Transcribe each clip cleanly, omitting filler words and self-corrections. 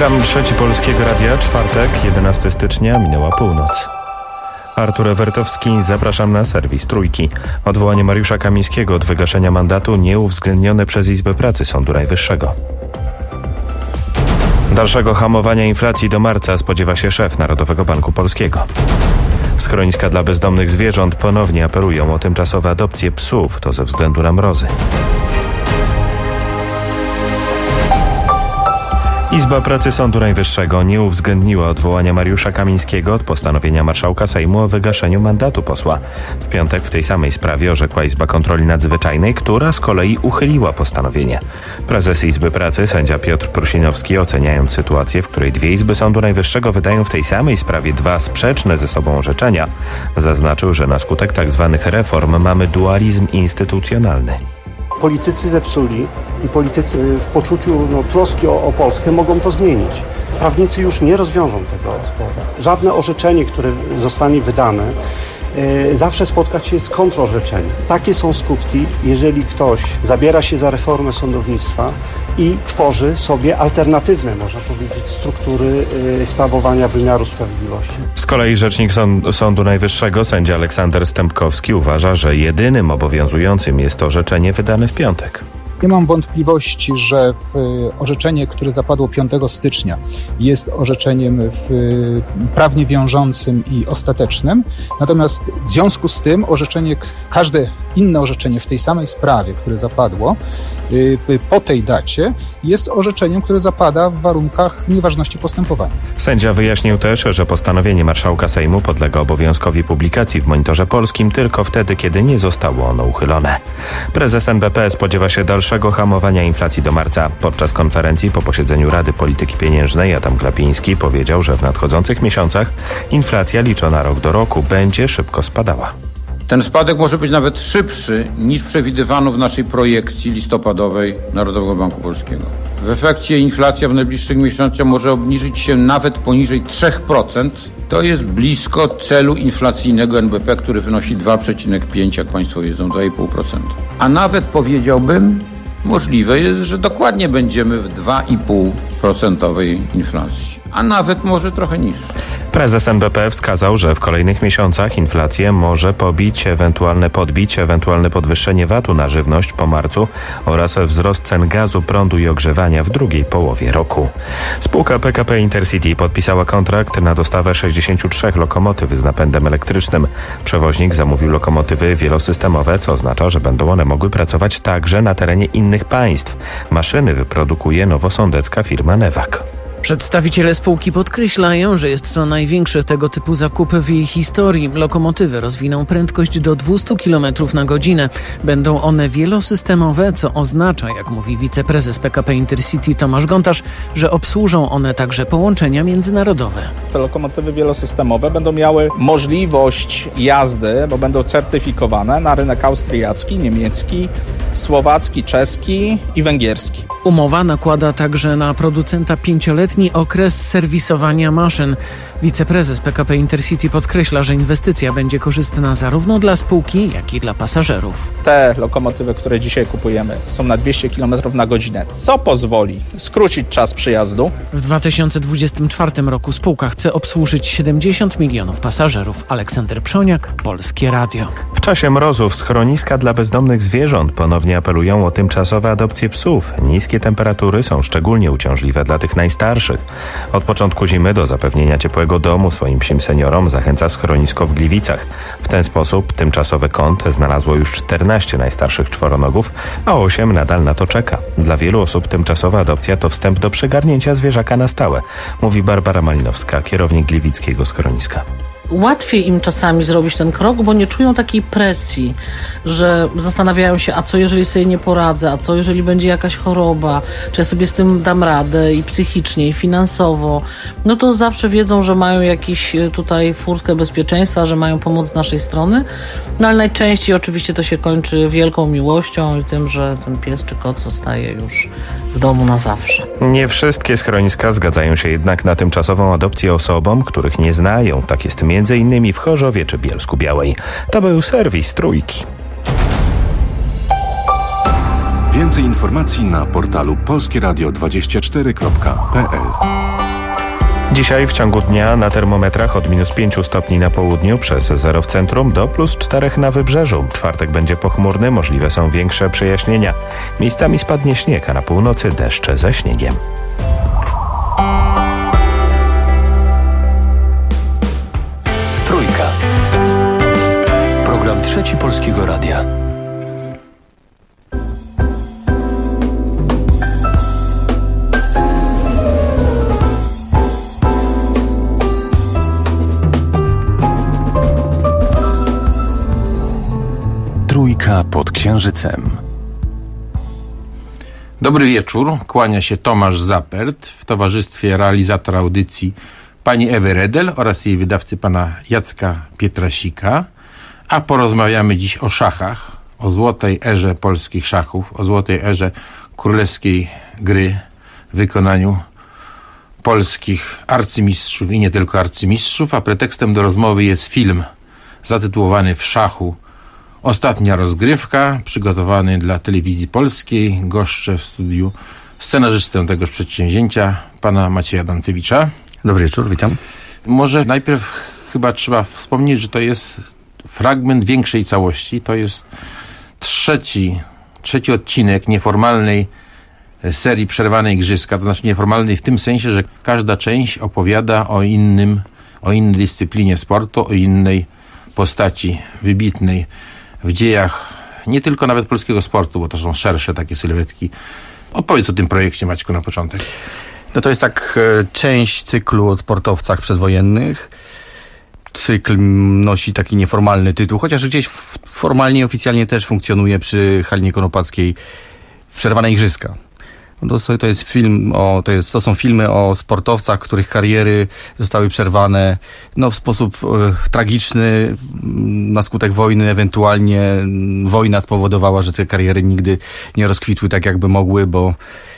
Program Trzeci Polskiego Radia, czwartek, 11 stycznia, minęła północ. Artur Ewertowski, zapraszam na serwis Trójki. Odwołanie Mariusza Kamińskiego od wygaszenia mandatu nieuwzględnione przez Izbę Pracy Sądu Najwyższego. Dalszego hamowania inflacji do marca spodziewa się szef Narodowego Banku Polskiego. Schroniska dla bezdomnych zwierząt ponownie apelują o tymczasowe adopcje psów, to ze względu na mrozy. Izba Pracy Sądu Najwyższego nie uwzględniła odwołania Mariusza Kamińskiego od postanowienia marszałka Sejmu o wygaszeniu mandatu posła. W piątek w tej samej sprawie orzekła Izba Kontroli Nadzwyczajnej, która z kolei uchyliła postanowienie. Prezes Izby Pracy, sędzia Piotr Prusinowski, oceniając sytuację, w której dwie izby Sądu Najwyższego wydają w tej samej sprawie dwa sprzeczne ze sobą orzeczenia, zaznaczył, że na skutek tzw. reform mamy dualizm instytucjonalny. Politycy zepsuli i politycy w poczuciu troski o Polskę mogą to zmienić. Prawnicy już nie rozwiążą tego spora. Żadne orzeczenie, które zostanie wydane, zawsze spotkać się z kontrorzeczeniem. Takie są skutki, jeżeli ktoś zabiera się za reformę sądownictwa i tworzy sobie alternatywne, można powiedzieć, struktury sprawowania wymiaru sprawiedliwości. Z kolei rzecznik Sądu Najwyższego, sędzia Aleksander Stępkowski, uważa, że jedynym obowiązującym jest orzeczenie wydane w piątek. Nie mam wątpliwości, że orzeczenie, które zapadło 5 stycznia jest orzeczeniem prawnie wiążącym i ostatecznym. Natomiast w związku z tym każde inne orzeczenie w tej samej sprawie, które zapadło po tej dacie, jest orzeczeniem, które zapada w warunkach nieważności postępowania. Sędzia wyjaśnił też, że postanowienie marszałka Sejmu podlega obowiązkowi publikacji w Monitorze Polskim tylko wtedy, kiedy nie zostało ono uchylone. Prezes NBP spodziewa się dalszego hamowania inflacji do marca. Podczas konferencji po posiedzeniu Rady Polityki Pieniężnej Adam Glapiński powiedział, że w nadchodzących miesiącach inflacja liczona rok do roku będzie szybko spadała. Ten spadek może być nawet szybszy niż przewidywano w naszej projekcji listopadowej Narodowego Banku Polskiego. W efekcie inflacja w najbliższych miesiącach może obniżyć się nawet poniżej 3%. To jest blisko celu inflacyjnego NBP, który wynosi 2,5%, jak Państwo wiedzą, 2,5%. A nawet powiedziałbym, możliwe jest, że dokładnie będziemy w 2,5% inflacji, a nawet może trochę niższej. Prezes NBP wskazał, że w kolejnych miesiącach inflację może podbić ewentualne podwyższenie VAT-u na żywność po marcu oraz wzrost cen gazu, prądu i ogrzewania w drugiej połowie roku. Spółka PKP Intercity podpisała kontrakt na dostawę 63 lokomotyw z napędem elektrycznym. Przewoźnik zamówił lokomotywy wielosystemowe, co oznacza, że będą one mogły pracować także na terenie innych państw. Maszyny wyprodukuje nowosądecka firma Newag. Przedstawiciele spółki podkreślają, że jest to największy tego typu zakup w jej historii. Lokomotywy rozwiną prędkość do 200 km na godzinę. Będą one wielosystemowe, co oznacza, jak mówi wiceprezes PKP Intercity Tomasz Gontarz, że obsłużą one także połączenia międzynarodowe. Te lokomotywy wielosystemowe będą miały możliwość jazdy, bo będą certyfikowane na rynek austriacki, niemiecki, słowacki, czeski i węgierski. Umowa nakłada także na producenta 5-letni okres serwisowania maszyn. Wiceprezes PKP Intercity podkreśla, że inwestycja będzie korzystna zarówno dla spółki, jak i dla pasażerów. Te lokomotywy, które dzisiaj kupujemy, są na 200 km na godzinę, co pozwoli skrócić czas przyjazdu. W 2024 roku spółka chce obsłużyć 70 milionów pasażerów. Aleksander Przoniak, Polskie Radio. W czasie mrozów schroniska dla bezdomnych zwierząt ponownie apelują o tymczasowe adopcje psów. Niskie temperatury są szczególnie uciążliwe dla tych najstarszych. Od początku zimy do zapewnienia ciepłego domu swoim psim seniorom zachęca schronisko w Gliwicach. W ten sposób tymczasowy kąt znalazło już 14 najstarszych czworonogów, a 8 nadal na to czeka. Dla wielu osób tymczasowa adopcja to wstęp do przygarnięcia zwierzaka na stałe, mówi Barbara Malinowska, kierownik gliwickiego schroniska. Łatwiej im czasami zrobić ten krok, bo nie czują takiej presji, że zastanawiają się, a co jeżeli sobie nie poradzę, a co jeżeli będzie jakaś choroba, czy ja sobie z tym dam radę i psychicznie, i finansowo. No to zawsze wiedzą, że mają jakiś tutaj furtkę bezpieczeństwa, że mają pomoc z naszej strony. No ale najczęściej oczywiście to się kończy wielką miłością i tym, że ten pies czy kot zostaje już w domu na zawsze. Nie wszystkie schroniska zgadzają się jednak na tymczasową adopcję osobom, których nie znają. Tak jest m.in. w Chorzowie czy Bielsku-Białej. To był serwis Trójki. Więcej informacji na portalu polskieradio24.pl. Dzisiaj w ciągu dnia na termometrach od -5 stopni na południu przez 0 w centrum do +4 na wybrzeżu. Czwartek będzie pochmurny, możliwe są większe przejaśnienia. Miejscami spadnie śnieg, a na północy deszcze ze śniegiem. Trójka. Program Trzeci Polskiego Radia. Trójka pod Księżycem. Dobry wieczór, kłania się Tomasz Zapert w towarzystwie realizatora audycji pani Ewy Redel oraz jej wydawcy pana Jacka Pietrasika, a porozmawiamy dziś o szachach, o złotej erze polskich szachów, o złotej erze królewskiej gry w wykonaniu polskich arcymistrzów i nie tylko arcymistrzów, a pretekstem do rozmowy jest film zatytułowany W szachu Ostatnia rozgrywka, przygotowany dla telewizji polskiej. Goszczę w studiu scenarzystę tegoż przedsięwzięcia, pana Macieja Dancewicza. Dobry wieczór, witam. Może najpierw chyba trzeba wspomnieć, że to jest fragment większej całości. To jest trzeci odcinek nieformalnej serii Przerwane Igrzyska. To znaczy nieformalnej w tym sensie, że każda część opowiada o innej dyscyplinie sportu, o innej postaci wybitnej w dziejach nie tylko nawet polskiego sportu, bo to są szersze takie sylwetki. Opowiedz o tym projekcie, Maćku, na początek. No to jest tak część cyklu o sportowcach przedwojennych. Cykl nosi taki nieformalny tytuł, chociaż gdzieś formalnie i oficjalnie też funkcjonuje przy Halinie Konopackiej Przerwane Igrzyska. To jest film to są filmy o sportowcach, których kariery zostały przerwane w sposób tragiczny na skutek wojny. Ewentualnie wojna spowodowała, że te kariery nigdy nie rozkwitły tak, jakby mogły, bo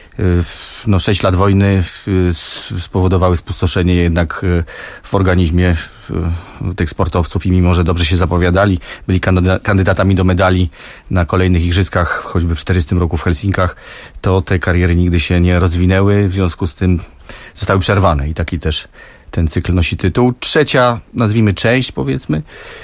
6 lat wojny spowodowały spustoszenie jednak w organizmie tych sportowców i mimo, że dobrze się zapowiadali, byli kandydatami do medali na kolejnych igrzyskach, choćby w 1940 roku w Helsinkach, to te kariery nigdy się nie rozwinęły, w związku z tym zostały przerwane i taki też ten cykl nosi tytuł. Trzecia, nazwijmy część, powiedzmy,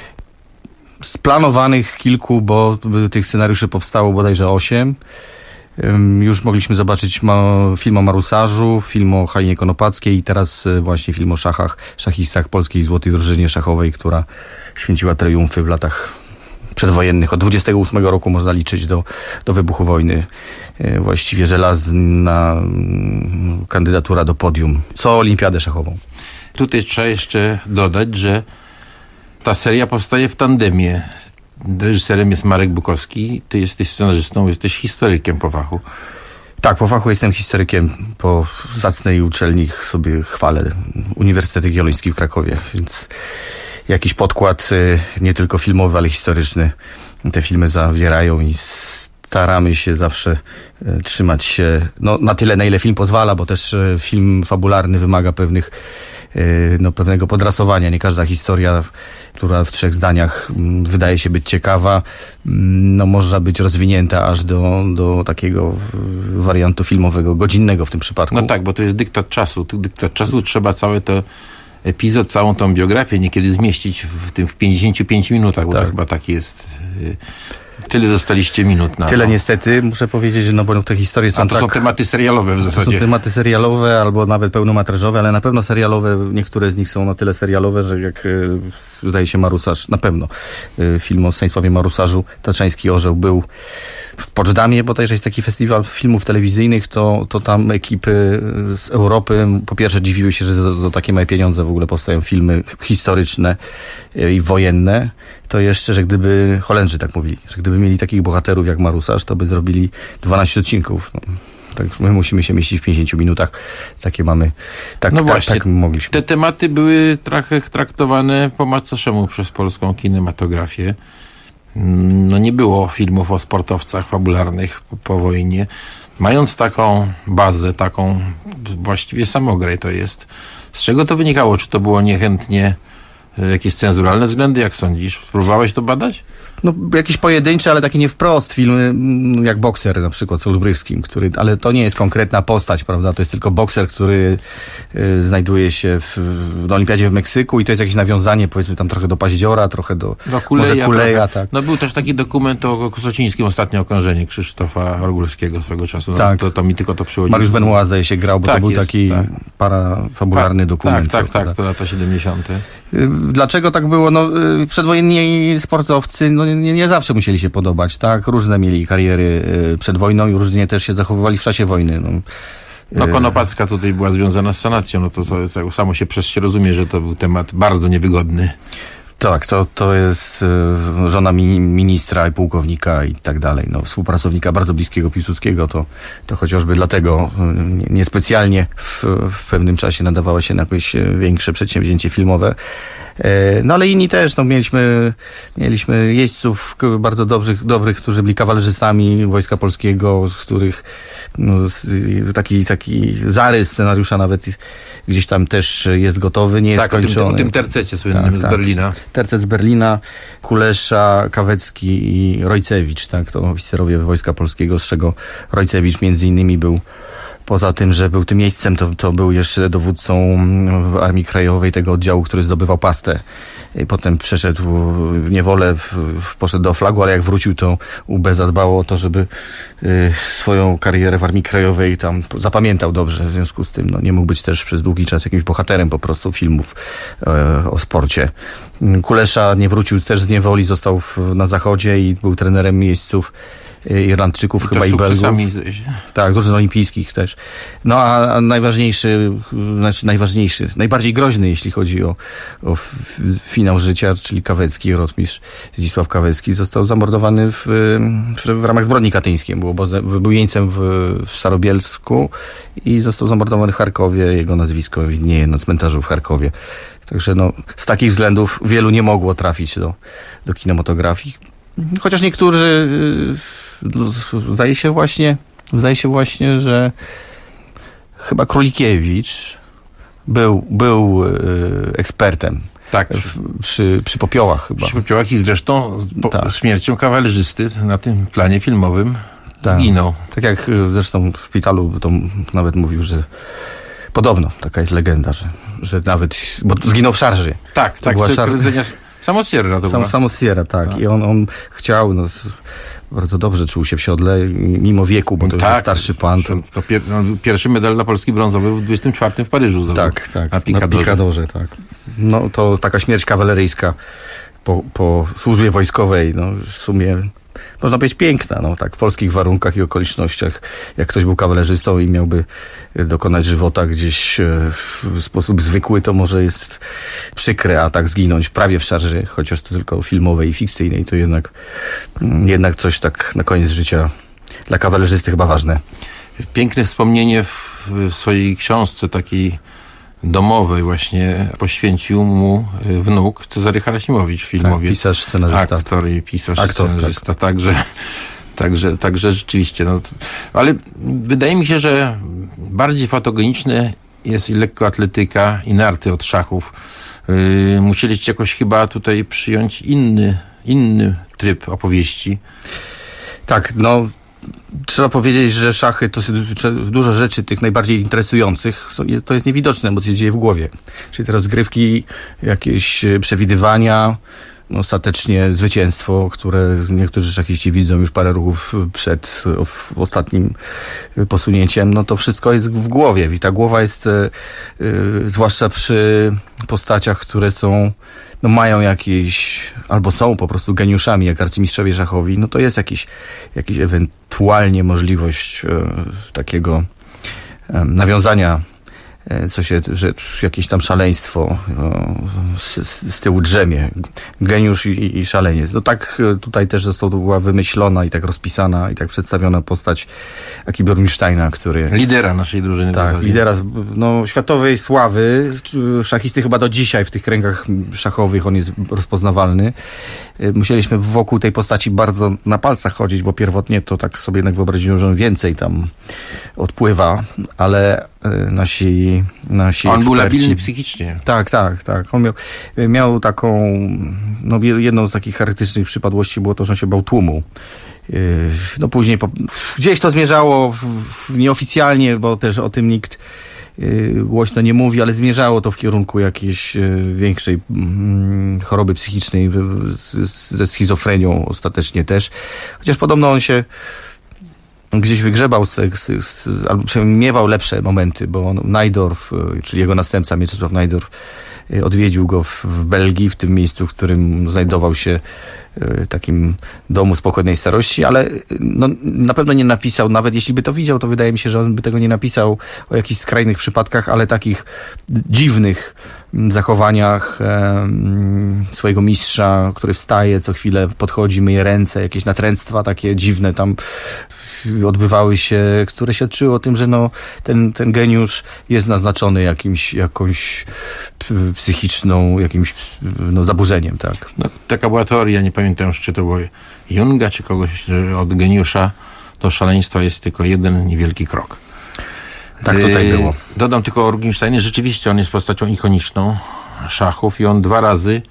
z planowanych kilku, bo tych scenariuszy powstało bodajże 8. Już mogliśmy zobaczyć film o Marusarzu, film o Halinie Konopackiej i teraz właśnie film o szachach, szachistach polskiej złotej drużynie szachowej, która święciła triumfy w latach przedwojennych. Od 28 roku można liczyć do wybuchu wojny. Właściwie żelazna kandydatura do podium. Co olimpiadę szachową. Tutaj trzeba jeszcze dodać, że ta seria powstaje w tandemie. Reżyserem jest Marek Bukowski, ty jesteś scenarzystą, jesteś historykiem po fachu. Tak, po fachu jestem historykiem, po zacnej uczelni sobie chwalę, Uniwersytet Jagielloński w Krakowie, więc jakiś podkład nie tylko filmowy, ale historyczny te filmy zawierają i staramy się zawsze trzymać się na tyle, na ile film pozwala, bo też film fabularny wymaga pewnego podrasowania. Nie każda historia, która w 3 zdaniach wydaje się być ciekawa, może być rozwinięta aż do takiego wariantu filmowego, godzinnego w tym przypadku. No tak, bo to jest dyktat czasu. Dyktat czasu trzeba cały to epizod, całą tą biografię niekiedy zmieścić w tym 55 minutach, bo tak. To chyba tak jest. Tyle dostaliście minut na Tyle niestety, muszę powiedzieć, bo te historie są są tematy serialowe w zasadzie. To są tematy serialowe albo nawet pełnometrażowe, ale na pewno serialowe, niektóre z nich są na tyle serialowe, że jak zdaje się Marusarz, na pewno film o Stanisławie Marusarzu, Tatrzański Orzeł był w Poczdamie, bo też jest taki festiwal filmów telewizyjnych, to tam ekipy z Europy po pierwsze dziwiły się, że za takie małe pieniądze w ogóle powstają filmy historyczne i wojenne. To jeszcze, że gdyby Holendrzy tak mówili, że gdyby mieli takich bohaterów jak Marusarz, to by zrobili 12 odcinków. Tak, my musimy się mieścić w 50 minutach. Takie mamy. Tak mogliśmy. Te tematy były trochę traktowane po macoszemu przez polską kinematografię. Nie było filmów o sportowcach fabularnych po wojnie. Mając taką bazę, taką właściwie samograj to jest. Z czego to wynikało? Czy to było niechętnie jakieś cenzuralne względy? Jak sądzisz? Próbowałeś to badać? no, jakieś pojedyncze, ale takie nie wprost filmy, jak Bokser na przykład z Olbrychskim, ale to nie jest konkretna postać, prawda? To jest tylko bokser, który znajduje się na Olimpiadzie w Meksyku i to jest jakieś nawiązanie, powiedzmy tam trochę do Paździora, trochę do Kuleja, tak. No był też taki dokument o Kosocińskim, Ostatnie okrążenie Krzysztofa Orgulskiego swego czasu. No, tak. To mi tylko to przychodzi. Mariusz Benoit zdaje się grał, bo tak, to był jest, taki parafabularny dokument. Tak, to lata 70. Dlaczego tak było? No, przedwojenni sportowcy nie zawsze musieli się podobać, tak? Różne mieli kariery przed wojną i różnie też się zachowywali w czasie wojny. No Konopacka tutaj była związana z sanacją, no to samo się rozumie, że to był temat bardzo niewygodny. Tak, to jest żona ministra i pułkownika i tak dalej. No, współpracownika bardzo bliskiego Piłsudskiego, to chociażby dlatego niespecjalnie w pewnym czasie nadawała się na jakieś większe przedsięwzięcie filmowe. No ale inni też, no mieliśmy jeźdźców bardzo dobrych, którzy byli kawalerzystami Wojska Polskiego, z których taki zarys scenariusza nawet gdzieś tam też jest gotowy, nie jest skończony. O tym tercecie słynnym z Berlina. Tercet z Berlina, Kulesza, Kawecki i Rojcewicz, tak, to oficerowie Wojska Polskiego, z czego Rojcewicz między innymi był, poza tym, że był tym jeźdźcem, to był jeszcze dowódcą Armii Krajowej, tego oddziału, który zdobywał Pastę. I potem przeszedł w niewolę, poszedł do flagu, ale jak wrócił, to UB zadbało o to, żeby swoją karierę w Armii Krajowej tam zapamiętał dobrze. W związku z tym nie mógł być też przez długi czas jakimś bohaterem po prostu filmów o sporcie. Kulesza nie wrócił też z niewoli, został na zachodzie i był trenerem jeźdźców Irlandczyków, chyba i Belgów. Tak, drużyn olimpijskich też. No a najbardziej groźny, jeśli chodzi o finał życia, czyli Kawecki, rotmistrz Zdzisław Kawecki, został zamordowany w ramach zbrodni katyńskiej. Był jeńcem w Starobielsku i został zamordowany w Charkowie. Jego nazwisko widnieje na cmentarzu w Charkowie. Także z takich względów wielu nie mogło trafić do kinematografii. Chociaż niektórzy zdaje się właśnie, że chyba Królikiewicz był ekspertem. Tak. Przy popiołach chyba. Przy popiołach i zresztą śmiercią kawalerzysty na tym planie filmowym zginął. Tak jak zresztą w szpitalu to nawet mówił, że podobno taka jest legenda, że nawet, bo zginął w szarży. Tak, Samosierra to była. Samosierra, tak. I on chciał, bardzo dobrze czuł się w siodle, mimo wieku, bo to już jest starszy pan. To pierwszy medal dla Polski brązowy w 24 w Paryżu zdobył. Tak. Na Picadorze, tak. No to taka śmierć kawaleryjska po służbie wojskowej, w sumie można powiedzieć piękna, tak, w polskich warunkach i okolicznościach. Jak ktoś był kawalerzystą i miałby dokonać żywota gdzieś w sposób zwykły, to może jest przykre, a tak zginąć prawie w szarży, chociaż to tylko filmowej i fikcyjnej, to jednak coś tak na koniec życia dla kawalerzysty chyba ważne. Piękne wspomnienie w swojej książce takiej domowej właśnie poświęcił mu wnuk Cezary Harasimowicz, filmowiec. Pisarz, scenarzysta. Aktor i pisarz, scenarzysta. Także rzeczywiście. Ale wydaje mi się, że bardziej fotogeniczne jest i lekkoatletyka, i narty od szachów. Musieliście jakoś chyba tutaj przyjąć inny tryb opowieści. Tak, trzeba powiedzieć, że szachy to dużo rzeczy tych najbardziej interesujących to jest niewidoczne, bo to się dzieje w głowie. Czyli te rozgrywki, jakieś przewidywania, ostatecznie zwycięstwo, które niektórzy szachiści widzą już parę ruchów przed ostatnim posunięciem, to wszystko jest w głowie. I ta głowa jest, zwłaszcza przy postaciach, które mają jakieś, albo są po prostu geniuszami, jak arcymistrzowie szachowi, to jest jakiś ewentualnie możliwość takiego nawiązania, że jakieś tam szaleństwo z tyłu drzemie. Geniusz i szaleniec. Tak tutaj też była wymyślona i tak rozpisana i tak przedstawiona postać Aki Bjornsteina, który... Lidera naszej drużyny. Tak, lidera światowej sławy. Szachisty chyba do dzisiaj w tych kręgach szachowych on jest rozpoznawalny. Musieliśmy wokół tej postaci bardzo na palcach chodzić, bo pierwotnie to tak sobie jednak wyobraziłem, że on więcej tam odpływa, ale nasi On eksperci. był labilny psychicznie. Tak. On miał taką, no jedną z takich charakterystycznych przypadłości było to, że on się bał tłumu. No później gdzieś to zmierzało nieoficjalnie, bo też o tym nikt głośno nie mówi, ale zmierzało to w kierunku jakiejś większej choroby psychicznej ze schizofrenią ostatecznie też. Chociaż podobno on się gdzieś wygrzebał, albo przynajmniej miewał lepsze momenty, bo Najdorf, czyli jego następca Mieczysław Najdorf, odwiedził go w Belgii, w tym miejscu, w którym znajdował się takim domu spokojnej starości, ale no, na pewno nie napisał, nawet jeśli by to widział, to wydaje mi się, że on by tego nie napisał o jakichś skrajnych przypadkach, ale takich dziwnych zachowaniach swojego mistrza, który wstaje, co chwilę podchodzi, myje ręce, jakieś natręctwa takie dziwne tam odbywały się, które świadczyły o tym, że no, ten geniusz jest naznaczony jakąś psychiczną, jakimś zaburzeniem, tak. No, taka była teoria, nie pamiętam już, czy to było Junga, czy kogoś, że od geniusza do szaleństwa jest tylko jeden niewielki krok. Tak tutaj było. Dodam tylko o Rubinsteinie, rzeczywiście on jest postacią ikoniczną szachów i on 2 razy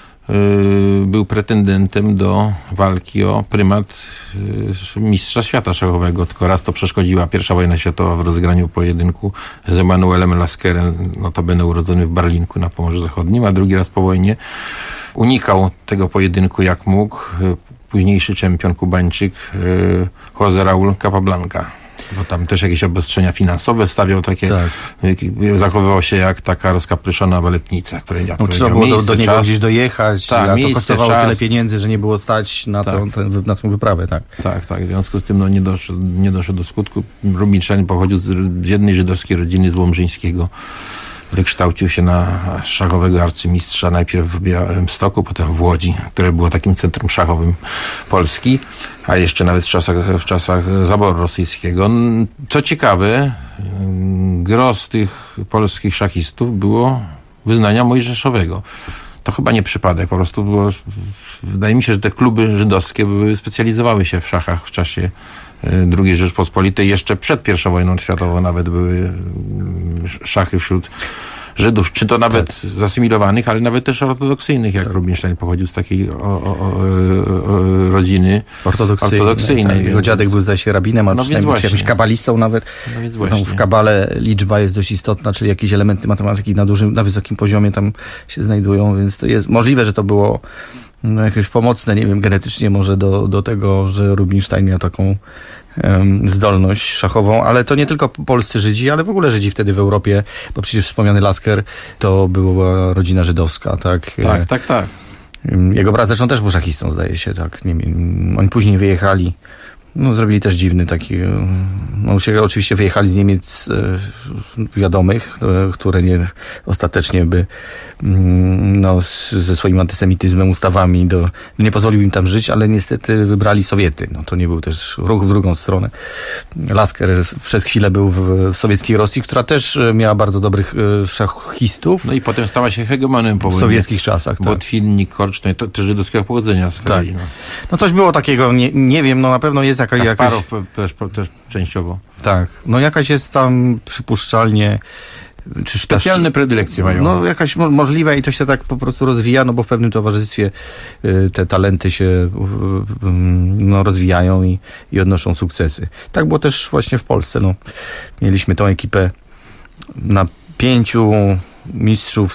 był pretendentem do walki o prymat mistrza świata szachowego, tylko raz to przeszkodziła I wojna światowa w rozegraniu pojedynku z Emanuelem Laskerem, notabene urodzony w Barlinku na Pomorzu Zachodnim, a drugi raz po wojnie unikał tego pojedynku jak mógł późniejszy czempion kubańczyk José Raúl Capablanca. Bo tam też jakieś obostrzenia finansowe stawiał takie, zachowywał się jak taka rozkapryszona baletnica, której trzeba było do niego gdzieś dojechać, a to kosztowało tyle pieniędzy, że nie było stać na tą wyprawę. Tak. W związku z tym nie doszło do skutku. Rubinstein pochodził z jednej żydowskiej rodziny z Łomżyńskiego. Wykształcił się na szachowego arcymistrza najpierw w Białymstoku, potem w Łodzi, które było takim centrum szachowym Polski, a jeszcze nawet w czasach zaboru rosyjskiego. Co ciekawe, gros tych polskich szachistów było wyznania mojżeszowego. To chyba nie przypadek, po prostu było, wydaje mi się, że te kluby żydowskie specjalizowały się w szachach w czasie II Rzeczpospolitej. Jeszcze przed I wojną światową nawet były szachy wśród Żydów, czy to nawet zasymilowanych, ale nawet też ortodoksyjnych, jak Rubinstein pochodził z takiej rodziny ortodoksyjnej. Tak. Jego dziadek był zdaje się rabinem, a przynajmniej jakimś kabalistą nawet. W kabale liczba jest dość istotna, czyli jakieś elementy matematyki na wysokim poziomie tam się znajdują, więc to jest możliwe, że to było jakieś pomocne, nie wiem, genetycznie może do tego, że Rubinstein miał taką zdolność szachową, ale to nie tylko polscy Żydzi, ale w ogóle Żydzi wtedy w Europie, bo przecież wspomniany Lasker to była rodzina żydowska, tak? Tak. Jego brat zresztą też był szachistą, zdaje się, tak. Nie wiem, oni później wyjechali, zrobili też dziwny taki, oczywiście wyjechali z Niemiec wiadomych, które ostatecznie by ze swoim antysemityzmem, ustawami nie pozwolił im tam żyć, ale niestety wybrali Sowiety. To nie był też ruch w drugą stronę. Lasker przez chwilę był w sowieckiej Rosji, która też miała bardzo dobrych szachistów. No i potem stała się hegemonem po w sowieckich czasach. Botwinnik, Korcznej, to też żydowskiego pochodzenia z kolei. Tak. Coś było takiego, nie wiem, na pewno jest Kasparow też częściowo. Tak, jakaś jest tam przypuszczalnie czy specjalne predylekcje mają. Jakaś możliwe i to się tak po prostu rozwija, bo w pewnym towarzystwie te talenty się rozwijają i odnoszą sukcesy. Tak było też właśnie w Polsce. Mieliśmy tą ekipę na 5 mistrzów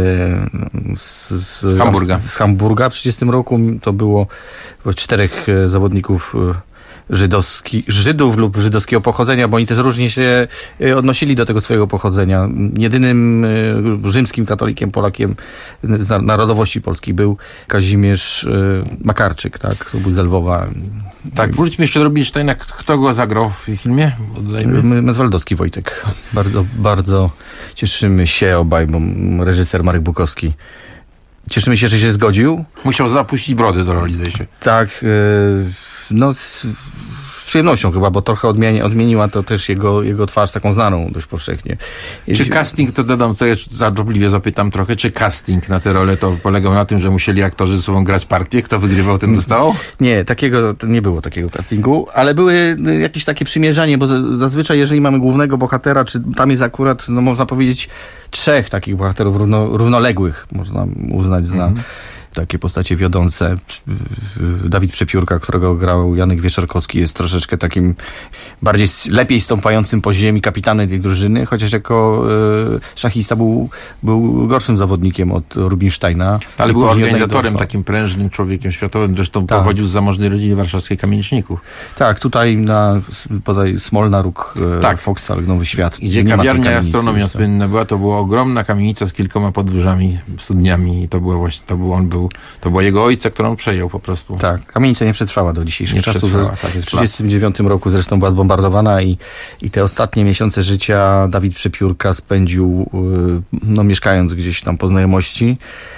z Hamburga w 1930 roku. To było 4 zawodników Żydów lub żydowskiego pochodzenia, bo oni też różnie się odnosili do tego swojego pochodzenia. Jedynym rzymskim katolikiem, Polakiem z narodowości polskiej był Kazimierz Makarczyk, tak? To był z Lwowa. Tak, wróćmy jeszcze do Rubinsteina. Kto go zagrał w filmie? Mezwaldowski Wojtek. Bardzo, bardzo cieszymy się obaj, bo reżyser Marek Bukowski. Cieszymy się, że się zgodził. Musiał zapuścić brody do roli, zdaje się. Tak, z przyjemnością chyba, bo trochę odmieniła to też jego twarz taką znaną dość powszechnie. Czy casting, to dodam, co ja żartobliwie zapytam trochę, czy casting na tę rolę to polegał na tym, że musieli aktorzy ze sobą grać partię? Kto wygrywał, ten dostał? Nie, nie było takiego castingu, ale były jakieś takie przymierzanie, bo zazwyczaj jeżeli mamy głównego bohatera, czy tam jest akurat, no można powiedzieć, 3 takich bohaterów równoległych, można uznać za takie postacie wiodące. Dawid Przepiórka, którego grał Janek Wieczorkowski, jest troszeczkę takim lepiej stąpającym po ziemi kapitanem tej drużyny, chociaż jako szachista był gorszym zawodnikiem od Rubinsteina. Ale był organizatorem, takim prężnym człowiekiem światowym, zresztą pochodził z zamożnej rodziny warszawskiej kamieniczników. Tak, tutaj podaj Smolna, Róg, Foksal, Nowy Świat. Gdzie kawiarnia Astronomia słynna była, to była ogromna kamienica z kilkoma podwórzami, studniami i to była jego ojca, którą on przejął po prostu. Tak, kamienica nie przetrwała do dzisiejszych czasów. W 1939 roku zresztą była zbombardowana i te ostatnie miesiące życia Dawid Przepiórka spędził, mieszkając gdzieś tam po znajomości.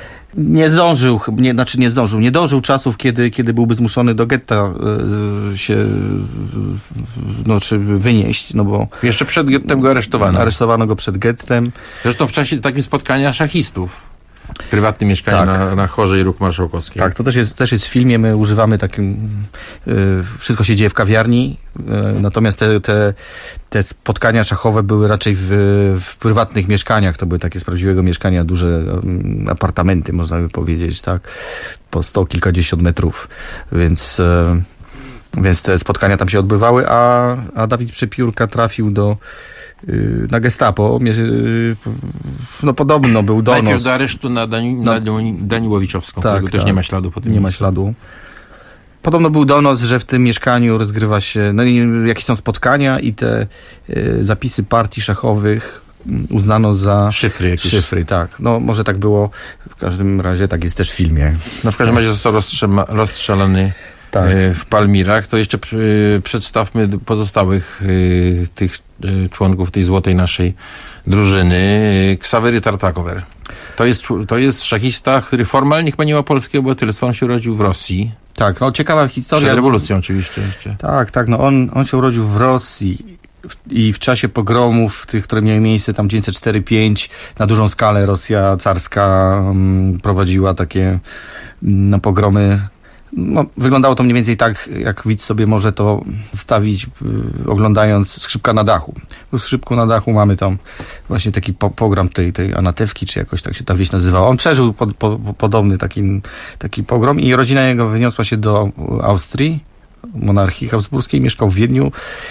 Nie dożył czasów, kiedy byłby zmuszony do getta czy wynieść, bo... Jeszcze przed gettem go aresztowano. Aresztowano go przed gettem. Zresztą w czasie takim spotkania szachistów. Prywatne mieszkanie na Chorzej, Róg Marszałkowskiej. Tak, to też jest w filmie, my używamy takim... wszystko się dzieje w kawiarni, natomiast te spotkania szachowe były raczej w prywatnych mieszkaniach, to były takie z prawdziwego mieszkania, duże apartamenty, można by powiedzieć, tak, po 100 kilkadziesiąt metrów, więc te spotkania tam się odbywały, a Dawid Przepiórka trafił na Gestapo. Podobno był donos. Najpierw do aresztu na Daniłowiczowską, którego też nie ma śladu po tym. Nie ma śladu. Podobno był donos, że w tym mieszkaniu rozgrywa się, jakieś są spotkania i te zapisy partii szachowych uznano za szyfry, tak. Może tak było. W każdym razie tak jest też w filmie. W każdym razie został rozstrzelany w Palmirach. To jeszcze przedstawmy pozostałych tych członków tej złotej naszej drużyny. Ksawery Tartakower. To jest szachista, który formalnie chyba nie ma polskiego obywatelstwa. On się urodził w Rosji. Tak, ciekawa historia. Przed rewolucją oczywiście. Jeszcze. Tak, on się urodził w Rosji i w czasie pogromów, tych, które miały miejsce tam 1904-5, na dużą skalę Rosja carska prowadziła takie pogromy. Wyglądało to mniej więcej tak, jak widz sobie może to stawić, oglądając Skrzypka na dachu. W Skrzypku na dachu mamy tam właśnie taki pogrom tej Anatewki, czy jakoś tak się ta wieś nazywała. On przeżył podobny taki pogrom i rodzina jego wyniosła się do Austrii, monarchii habsburskiej, mieszkał w Wiedniu.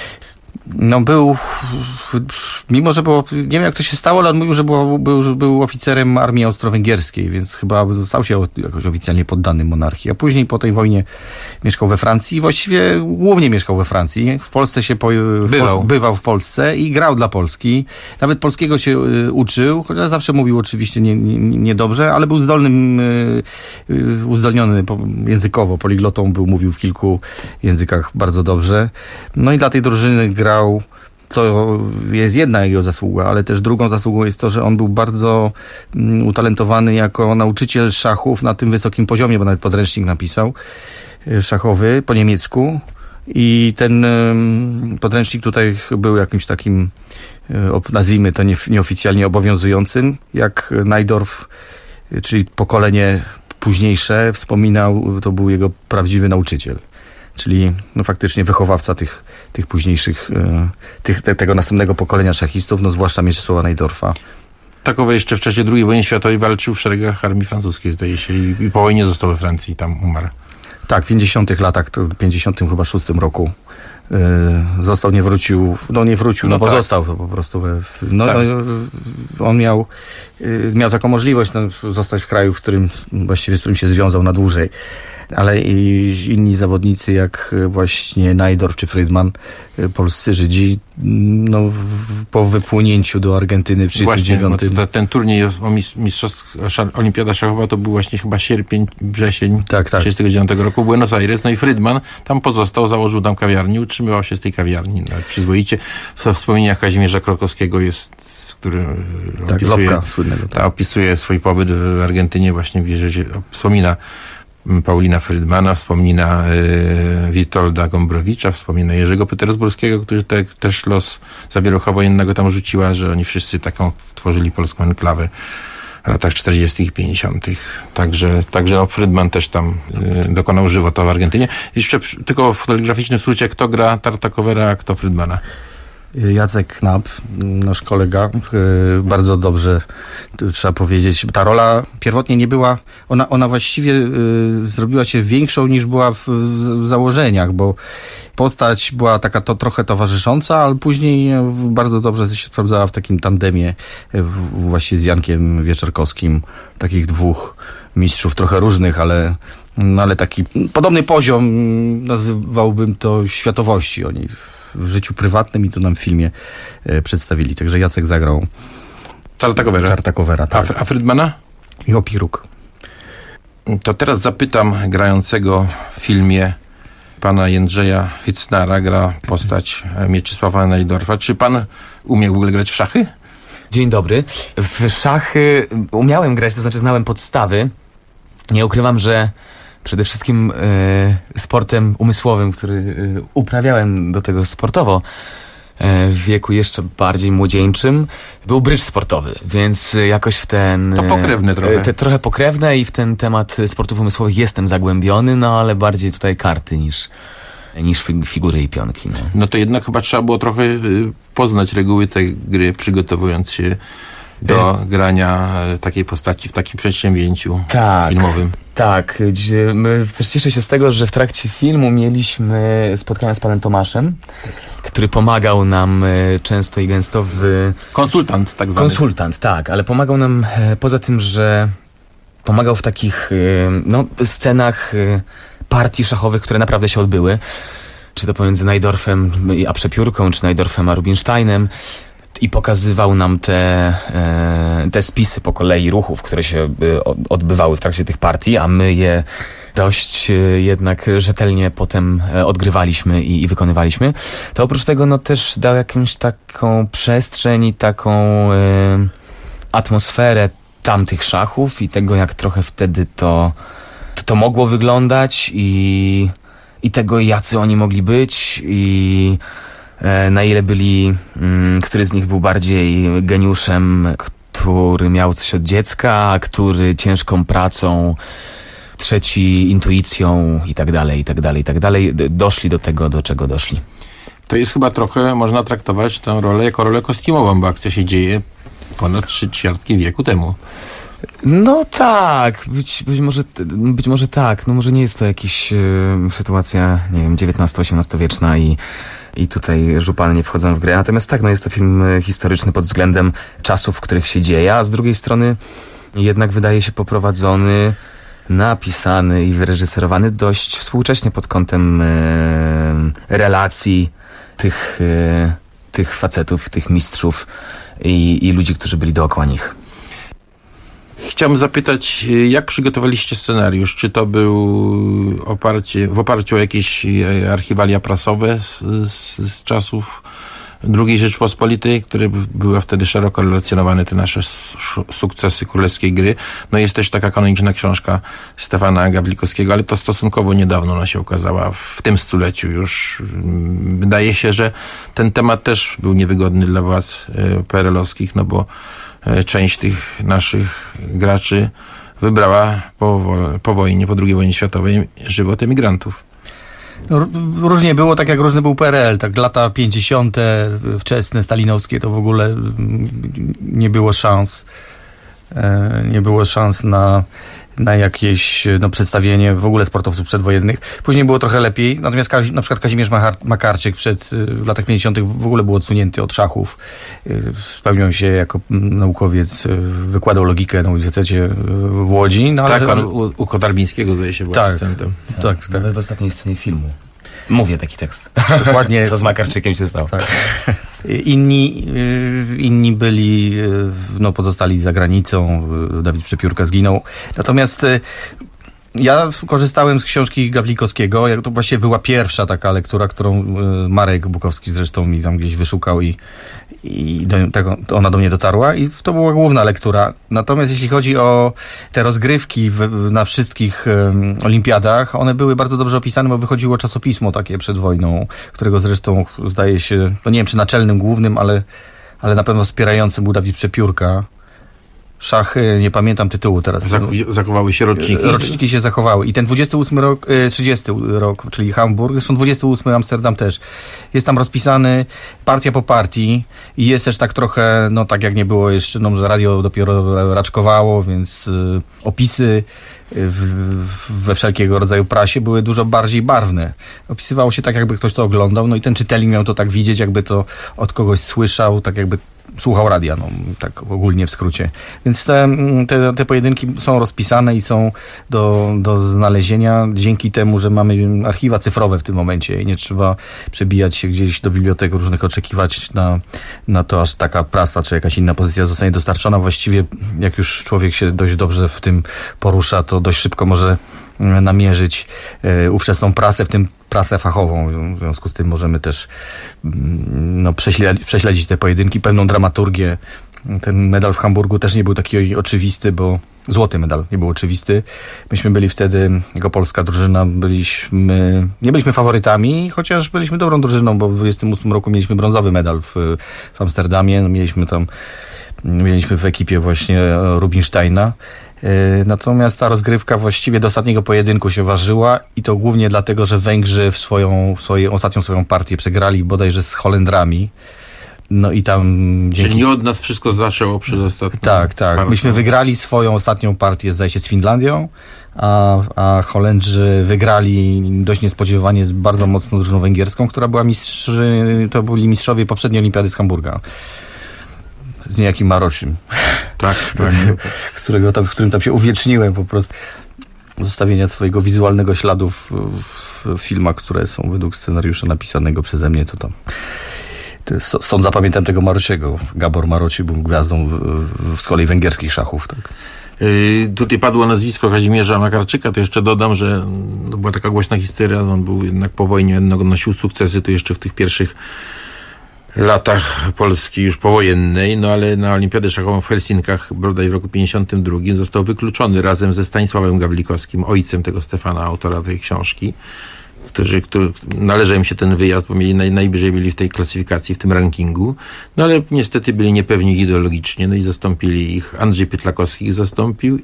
Mimo że było, nie wiem jak to się stało, ale on mówił, że był oficerem armii austro-węgierskiej, więc chyba stał się jakoś oficjalnie poddanym monarchii. A później po tej wojnie mieszkał we Francji i właściwie głównie mieszkał we Francji. W Polsce się bywał w Polsce i grał dla Polski. Nawet polskiego się uczył, chociaż zawsze mówił oczywiście niedobrze, ale był uzdolniony językowo, poliglotą mówił w kilku językach bardzo dobrze. I dla tej drużyny grał, co jest jedna jego zasługa, ale też drugą zasługą jest to, że on był bardzo utalentowany jako nauczyciel szachów na tym wysokim poziomie, bo nawet podręcznik napisał szachowy po niemiecku i ten podręcznik tutaj był jakimś takim, nazwijmy to nieoficjalnie obowiązującym, jak Najdorf, czyli pokolenie późniejsze wspominał, to był jego prawdziwy nauczyciel. Czyli faktycznie wychowawca tych późniejszych, tego następnego pokolenia szachistów, zwłaszcza Mieczysława Najdorfa. Takowy jeszcze w czasie II wojny światowej walczył w szeregach armii francuskiej, zdaje się, i po wojnie został we Francji i tam umarł. Tak, w 50 latach, w 56 roku został, nie wrócił, bo został po prostu. On miał taką możliwość zostać w kraju, z którym się związał na dłużej. Ale i inni zawodnicy, jak właśnie Najdorf czy Frydman, polscy Żydzi, po wypłynięciu do Argentyny w 1939. Ten turniej Olimpiada Szachowa to był właśnie chyba sierpień, wrzesień 1939 roku w Buenos Aires. I Frydman tam pozostał, założył tam kawiarnię, utrzymywał się z tej kawiarni. Przyzwoicie. W wspomnieniach Kazimierza Krokowskiego jest, który opisuje swój pobyt w Argentynie, właśnie wspomina Paulina Frydmana, wspomina Witolda Gombrowicza, wspomina Jerzego Petersburskiego, który też los zawieruchowojennego tam rzuciła, że oni wszyscy taką tworzyli polską enklawę w latach 40. i 50. Także Frydman też tam dokonał żywota w Argentynie. Jeszcze tylko w telegraficznym skrócie, kto gra Tartakowera, a kto Frydmana? Jacek Knap, nasz kolega, bardzo dobrze, trzeba powiedzieć. Ta rola pierwotnie nie była, ona właściwie zrobiła się większą niż była w założeniach, bo postać była taka trochę towarzysząca, ale później bardzo dobrze się sprawdzała w takim tandemie właśnie z Jankiem Wieczorkowskim, takich dwóch mistrzów trochę różnych, ale taki podobny poziom, nazywałbym to światowości. Oni w życiu prywatnym i to nam w filmie przedstawili. Także Jacek zagrał Tartakowera, tak. A Frydmana? I Opiruk. To teraz zapytam grającego w filmie pana Jędrzeja Hycnara, gra postać Mieczysława Najdorfa. Czy pan umie w ogóle grać w szachy? Dzień dobry. W szachy umiałem grać, to znaczy znałem podstawy. Nie ukrywam, że przede wszystkim sportem umysłowym, który uprawiałem do tego sportowo w wieku jeszcze bardziej młodzieńczym, był brydż sportowy, więc jakoś w ten... To pokrewne trochę. Trochę pokrewne i w ten temat sportów umysłowych jestem zagłębiony, no ale bardziej tutaj karty niż figury i pionki. No to jednak chyba trzeba było trochę poznać reguły tej gry, przygotowując się do grania takiej postaci w takim przedsięwzięciu filmowym. Tak. Też cieszę się z tego, że w trakcie filmu mieliśmy spotkania z panem Tomaszem, który pomagał nam często i gęsto w... Konsultant tak zwany. Konsultant, tak, ale pomagał nam poza tym, że pomagał w takich scenach partii szachowych, które naprawdę się odbyły. Czy to pomiędzy Najdorfem a Przepiórką, czy Najdorfem a Rubinsteinem. I pokazywał nam te spisy po kolei ruchów, które się odbywały w trakcie tych partii, a my je dość jednak rzetelnie potem odgrywaliśmy i wykonywaliśmy. To oprócz tego też dał jakąś taką przestrzeń i taką atmosferę tamtych szachów i tego, jak trochę wtedy to mogło wyglądać i tego, jacy oni mogli być i na ile który z nich był bardziej geniuszem, który miał coś od dziecka, a który ciężką pracą, trzeci intuicją i tak dalej, doszli do tego, do czego doszli. To jest chyba trochę, można traktować tę rolę jako rolę kostiumową, bo akcja się dzieje ponad 3/4 wieku temu. No tak, być może tak, no może nie jest to jakaś sytuacja, nie wiem, XIX-XVIII wieczna i tutaj żupany nie wchodzą w grę. Natomiast tak, jest to film historyczny pod względem czasów, w których się dzieje, a z drugiej strony jednak wydaje się poprowadzony, napisany i wyreżyserowany dość współcześnie pod kątem relacji tych facetów, tych mistrzów i ludzi, którzy byli dookoła nich. Chciałbym zapytać, jak przygotowaliście scenariusz? Czy to był w oparciu o jakieś archiwalia prasowe z czasów II Rzeczpospolitej, które były wtedy szeroko relacjonowane, te nasze sukcesy królewskiej gry? No jest też taka kanoniczna książka Stefana Gawlikowskiego, ale to stosunkowo niedawno ona się ukazała, w tym stuleciu już. Wydaje się, że ten temat też był niewygodny dla władz PRL-owskich, no bo część tych naszych graczy wybrała po wojnie, po II wojnie światowej żywot emigrantów. No, różnie było, tak jak różny był PRL, tak lata 50. wczesne, stalinowskie, to w ogóle nie było szans. Nie było szans na jakieś przedstawienie w ogóle sportowców przedwojennych. Później było trochę lepiej, natomiast na przykład Kazimierz Makarczyk w latach 50. w ogóle był odsunięty od szachów. Spełniał się jako naukowiec, wykładał logikę na Uniwersytecie w Łodzi. No, ale... Tak, pan u Kotarbińskiego zdaje się był asystentem. Tak. Nawet w ostatniej scenie filmu. Mówię taki tekst. Dokładnie. Co z Makarczykiem się stało. Tak. Inni byli, pozostali za granicą. Dawid Przepiórka zginął. Natomiast Ja korzystałem z książki Gawlikowskiego. To właściwie była pierwsza taka lektura, którą Marek Bukowski zresztą mi tam gdzieś wyszukał i ona do mnie dotarła i to była główna lektura. Natomiast jeśli chodzi o te rozgrywki na wszystkich olimpiadach, one były bardzo dobrze opisane, bo wychodziło czasopismo takie przed wojną, którego zresztą zdaje się, no nie wiem czy naczelnym, głównym, ale na pewno wspierającym był Dawid Przepiórka. Szachy, nie pamiętam tytułu teraz. Zachowały się roczniki? Roczniki się zachowały. I ten 28 rok, 30 rok, czyli Hamburg, zresztą 28 Amsterdam też. Jest tam rozpisany partia po partii i jest też tak trochę, no tak jak nie było jeszcze, no że radio dopiero raczkowało, więc opisy we wszelkiego rodzaju prasie były dużo bardziej barwne. Opisywało się tak, jakby ktoś to oglądał, no i ten czytelnik miał to tak widzieć, jakby to od kogoś słyszał, tak jakby słuchał radia, no tak ogólnie w skrócie. Więc te pojedynki są rozpisane i są do znalezienia dzięki temu, że mamy archiwa cyfrowe w tym momencie i nie trzeba przebijać się gdzieś do bibliotek różnych, oczekiwać na to, aż taka prasa czy jakaś inna pozycja zostanie dostarczona. Właściwie jak już człowiek się dość dobrze w tym porusza, to dość szybko może namierzyć ówczesną prasę, w tym prasę fachową. W związku z tym możemy też prześledzić te pojedynki, pewną dramaturgię. Ten medal w Hamburgu też nie był taki oczywisty, bo złoty medal nie był oczywisty. Myśmy byli wtedy, jako polska drużyna, nie byliśmy faworytami, chociaż byliśmy dobrą drużyną, bo w 28 roku mieliśmy brązowy medal w Amsterdamie. Mieliśmy w ekipie właśnie Rubinsteina. Natomiast ta rozgrywka właściwie do ostatniego pojedynku się ważyła i to głównie dlatego, że Węgrzy ostatnią swoją partię przegrali bodajże z Holendrami. No i tam Czyli nie od nas wszystko zaczęło przez ostatnią Tak. Myśmy wygrali swoją ostatnią partię, zdaje się, z Finlandią, a Holendrzy wygrali dość niespodziewanie z bardzo mocną drużyną węgierską, która była to byli mistrzowie poprzedniej olimpiady z Hamburga. Z niejakim Marocim. Tak. w którym tam się uwieczniłem po prostu. Zostawienia swojego wizualnego śladu w filmach, które są według scenariusza napisanego przeze mnie, to tam. Stąd zapamiętam tego Marociego. Gabor Maroci był gwiazdą z kolei węgierskich szachów. Tak. Tutaj padło nazwisko Kazimierza Makarczyka, to jeszcze dodam, że była taka głośna historia, on był jednak po wojnie, odnosił sukcesy, to jeszcze w tych pierwszych latach Polski już powojennej, no ale na Olimpiadę Szachową w Helsinkach, bodaj w roku 52 został wykluczony razem ze Stanisławem Gawlikowskim, ojcem tego Stefana, autora tej książki, który należał im się ten wyjazd, bo najbliżej byli w tej klasyfikacji, w tym rankingu, no ale niestety byli niepewni ideologicznie, no i zastąpili ich, Andrzej Pytlakowski ich zastąpił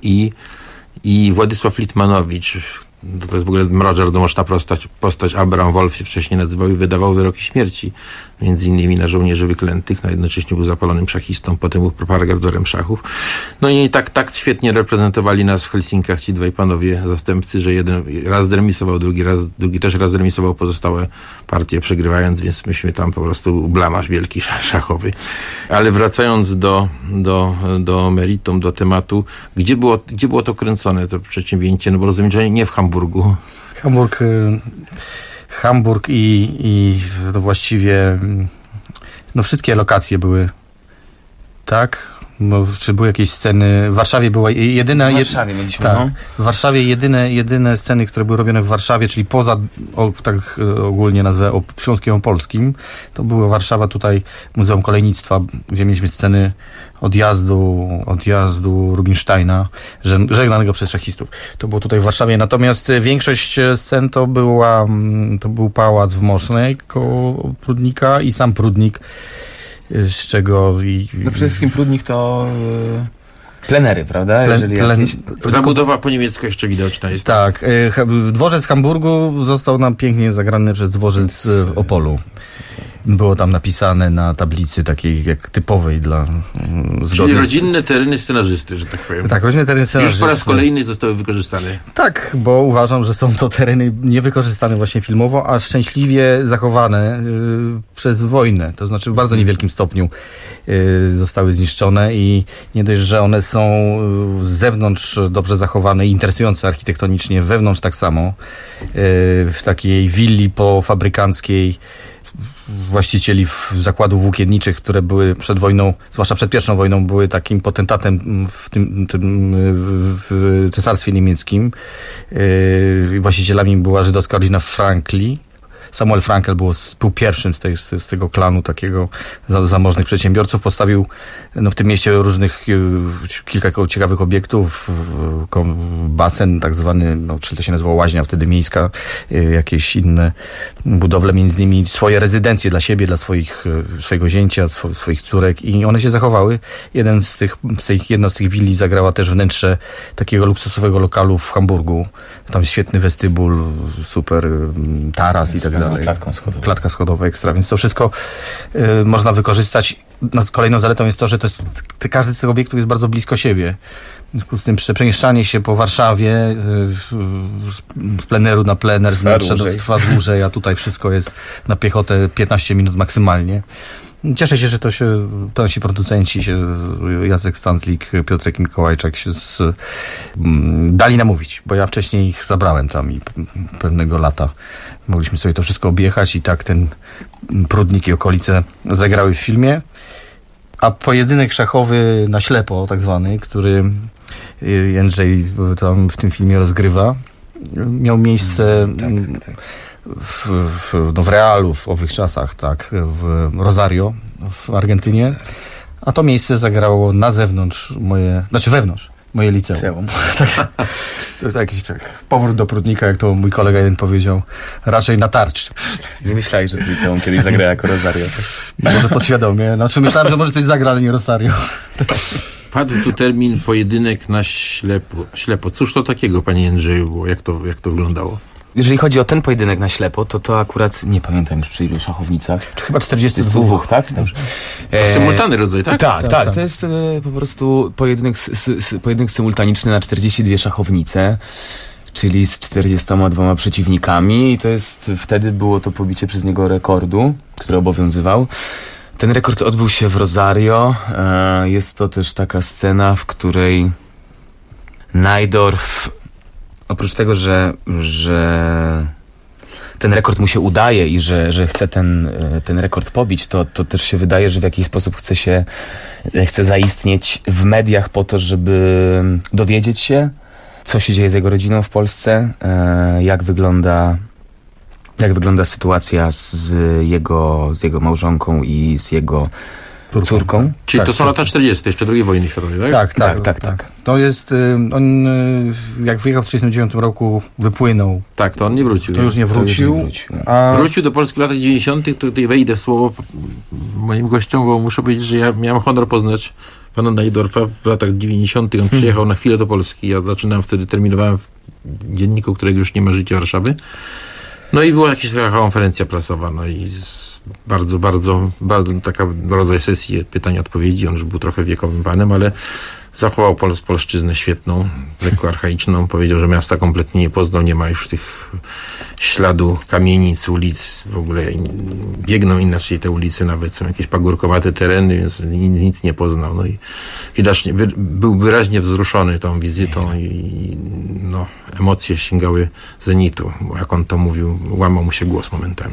i Władysław Litmanowicz. To jest w ogóle bardzo mocna postać. Abraham Wolf się wcześniej nazywał i wydawał wyroki śmierci, między innymi na żołnierzy wyklętych, a jednocześnie był zapalonym szachistą, potem był propagatorem szachów. No i tak świetnie reprezentowali nas w Helsinkach ci dwaj panowie zastępcy, że jeden raz zremisował, drugi też raz zremisował pozostałe partie, przegrywając, więc myśmy tam po prostu blamaż wielki szachowy. Ale wracając do meritum, do tematu, gdzie było to kręcone, to przedsięwzięcie, no bo rozumiem, że nie w Hamburgu. Hamburg i to właściwie wszystkie lokacje były, tak? Czy były jakieś sceny? W Warszawie była jedyna... W Warszawie mieliśmy, W Warszawie jedyne sceny, które były robione w Warszawie, czyli poza, tak ogólnie nazwę, Śląskiem Opolskim, to była Warszawa, tutaj Muzeum Kolejnictwa, gdzie mieliśmy sceny odjazdu Rubinsteina, żegnanego przez szachistów. To było tutaj w Warszawie. Natomiast większość scen to był pałac w Mosznej koło Prudnika i sam Prudnik, z czego przede wszystkim Prudnik to plenery, prawda? Zabudowa po niemiecku jeszcze widoczna jest. Tak. Dworzec w Hamburgu został nam pięknie zagrany przez dworzec w Opolu. Było tam napisane na tablicy takiej jak typowej dla... Czyli rodzinne tereny scenarzysty, że tak powiem. Tak, rodzinne tereny scenarzysty. Już po raz kolejny zostały wykorzystane. Tak, bo uważam, że są to tereny niewykorzystane właśnie filmowo, a szczęśliwie zachowane przez wojnę. To znaczy w bardzo niewielkim stopniu zostały zniszczone i nie dość, że one są z zewnątrz dobrze zachowane i interesujące architektonicznie, wewnątrz tak samo. W takiej willi pofabrykanckiej właścicieli zakładów włókienniczych, które były przed wojną, zwłaszcza przed I wojną, były takim potentatem w cesarstwie niemieckim. Właścicielami była żydowska rodzina Frankli. Samuel Frankel był pierwszym z tego klanu takiego zamożnych przedsiębiorców. Postawił w tym mieście kilka ciekawych obiektów. Basen tak zwany, czy to się nazywało łaźnia wtedy miejska, jakieś inne budowle, między innymi swoje rezydencje dla siebie, dla swojego zięcia, swoich córek i one się zachowały. Jedna z tych willi zagrała też wnętrze takiego luksusowego lokalu w Hamburgu. Tam świetny westybul, super taras i tak dalej. Klatka schodowa ekstra, więc to wszystko można wykorzystać. Kolejną zaletą jest to, że każdy z tych obiektów jest bardzo blisko siebie. W związku z tym przemieszczanie się po Warszawie z pleneru na plener, trwa dłużej, a tutaj wszystko jest na piechotę 15 minut maksymalnie. Cieszę się, że to się producenci, Jacek Stanzlik, Piotrek Mikołajczak się dali namówić, bo ja wcześniej ich zabrałem tam i pewnego lata mogliśmy sobie to wszystko objechać i tak ten Prudnik i okolice zagrały w filmie. A pojedynek szachowy na ślepo, tak zwany, który Jędrzej tam w tym filmie rozgrywa, miał miejsce w Realu w owych czasach, tak, w Rosario w Argentynie, a to miejsce zagrało na zewnątrz wewnątrz moje liceum. To jest jakiś powrót do Prudnika, jak to mój kolega jeden powiedział, raczej na tarcz. Nie myślałeś, że to liceum kiedyś zagra jako Rosario? Może podświadomie. Myślałem, że może coś zagra, ale nie Rosario. Padł tu termin pojedynek na ślepo. Cóż to takiego, panie Jędrzeju, było? Jak to wyglądało? Jeżeli chodzi o ten pojedynek na ślepo, to akurat nie pamiętam już przy ilu szachownicach. Czy chyba 42, tak? Dobrze. Symultany rodzaj, tak? Tak. To jest po prostu pojedynek symultaniczny na 42 szachownice, czyli z 42 przeciwnikami. I wtedy było to pobicie przez niego rekordu, który obowiązywał. Ten rekord odbył się w Rosario. Jest to też taka scena, w której Najdorf, oprócz tego, że ten rekord mu się udaje i że chce ten rekord pobić, to też się wydaje, że w jakiś sposób chce zaistnieć w mediach po to, żeby dowiedzieć się, co się dzieje z jego rodziną w Polsce, jak wygląda sytuacja z jego małżonką i z jego córką. Czyli to są lata 40, jeszcze II wojny światowej, tak? Tak. To jest, on jak wyjechał w 1939 roku, wypłynął. Tak, to on nie wrócił. To już nie wrócił. Wrócił do Polski w latach 90. Tutaj wejdę w słowo moim gościom, bo muszę powiedzieć, że ja miałem honor poznać pana Najdorfa w latach 90. On przyjechał na chwilę do Polski. Ja zaczynałem wtedy, terminowałem w dzienniku, którego już nie ma, Życie Warszawy. No i była jakaś taka konferencja prasowa, no i bardzo, bardzo, bardzo taka rodzaj sesji pytań-odpowiedzi. On już był trochę wiekowym panem, ale zachował polszczyznę świetną, lekko archaiczną. Powiedział, że miasta kompletnie nie poznał, nie ma już tych śladu kamienic, ulic, w ogóle biegną inaczej te ulice, nawet są jakieś pagórkowate tereny, więc nic nie poznał. No i widocznie był wyraźnie wzruszony tą wizytą i emocje sięgały zenitu, bo jak on to mówił, łamał mu się głos momentami.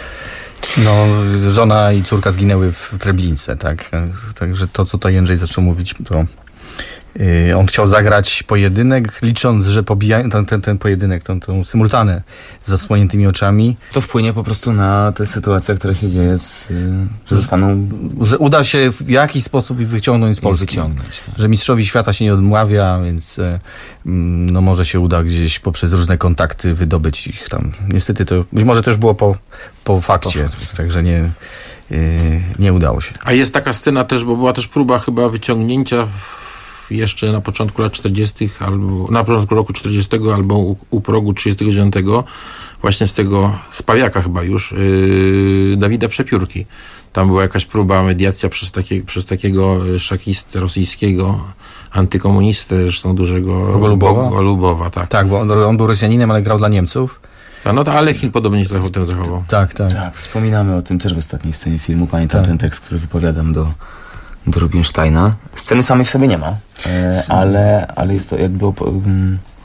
Żona i córka zginęły w Treblince, tak? Także to, co tutaj Jędrzej zaczął mówić, to on chciał zagrać pojedynek, licząc, że ten pojedynek, tą symultanę z zasłoniętymi oczami. To wpłynie po prostu na tę sytuację, która się dzieje, że zostaną... Że uda się w jakiś sposób ich wyciągnąć z Polski. Tak. Że mistrzowi świata się nie odmawia, więc może się uda gdzieś poprzez różne kontakty wydobyć ich tam. Niestety to być może też było po fakcie, także nie udało się. A jest taka scena też, bo była też próba chyba wyciągnięcia jeszcze na początku lat 40. albo na początku roku 40 albo u progu 39 właśnie z tego Spawiaka chyba już Dawida Przepiórki. Tam była jakaś próba, mediacja przez takiego szachistę rosyjskiego, antykomunistę, zresztą dużego Golubowa, tak. Tak, bo on był Rosjaninem, ale grał dla Niemców. Ale Chin podobnie się potem zachował. Tak. Wspominamy o tym też w ostatniej scenie filmu. Pamiętam ten tekst, który wypowiadam do Rubinsteina. Sceny samej w sobie nie ma, ale jest to jakby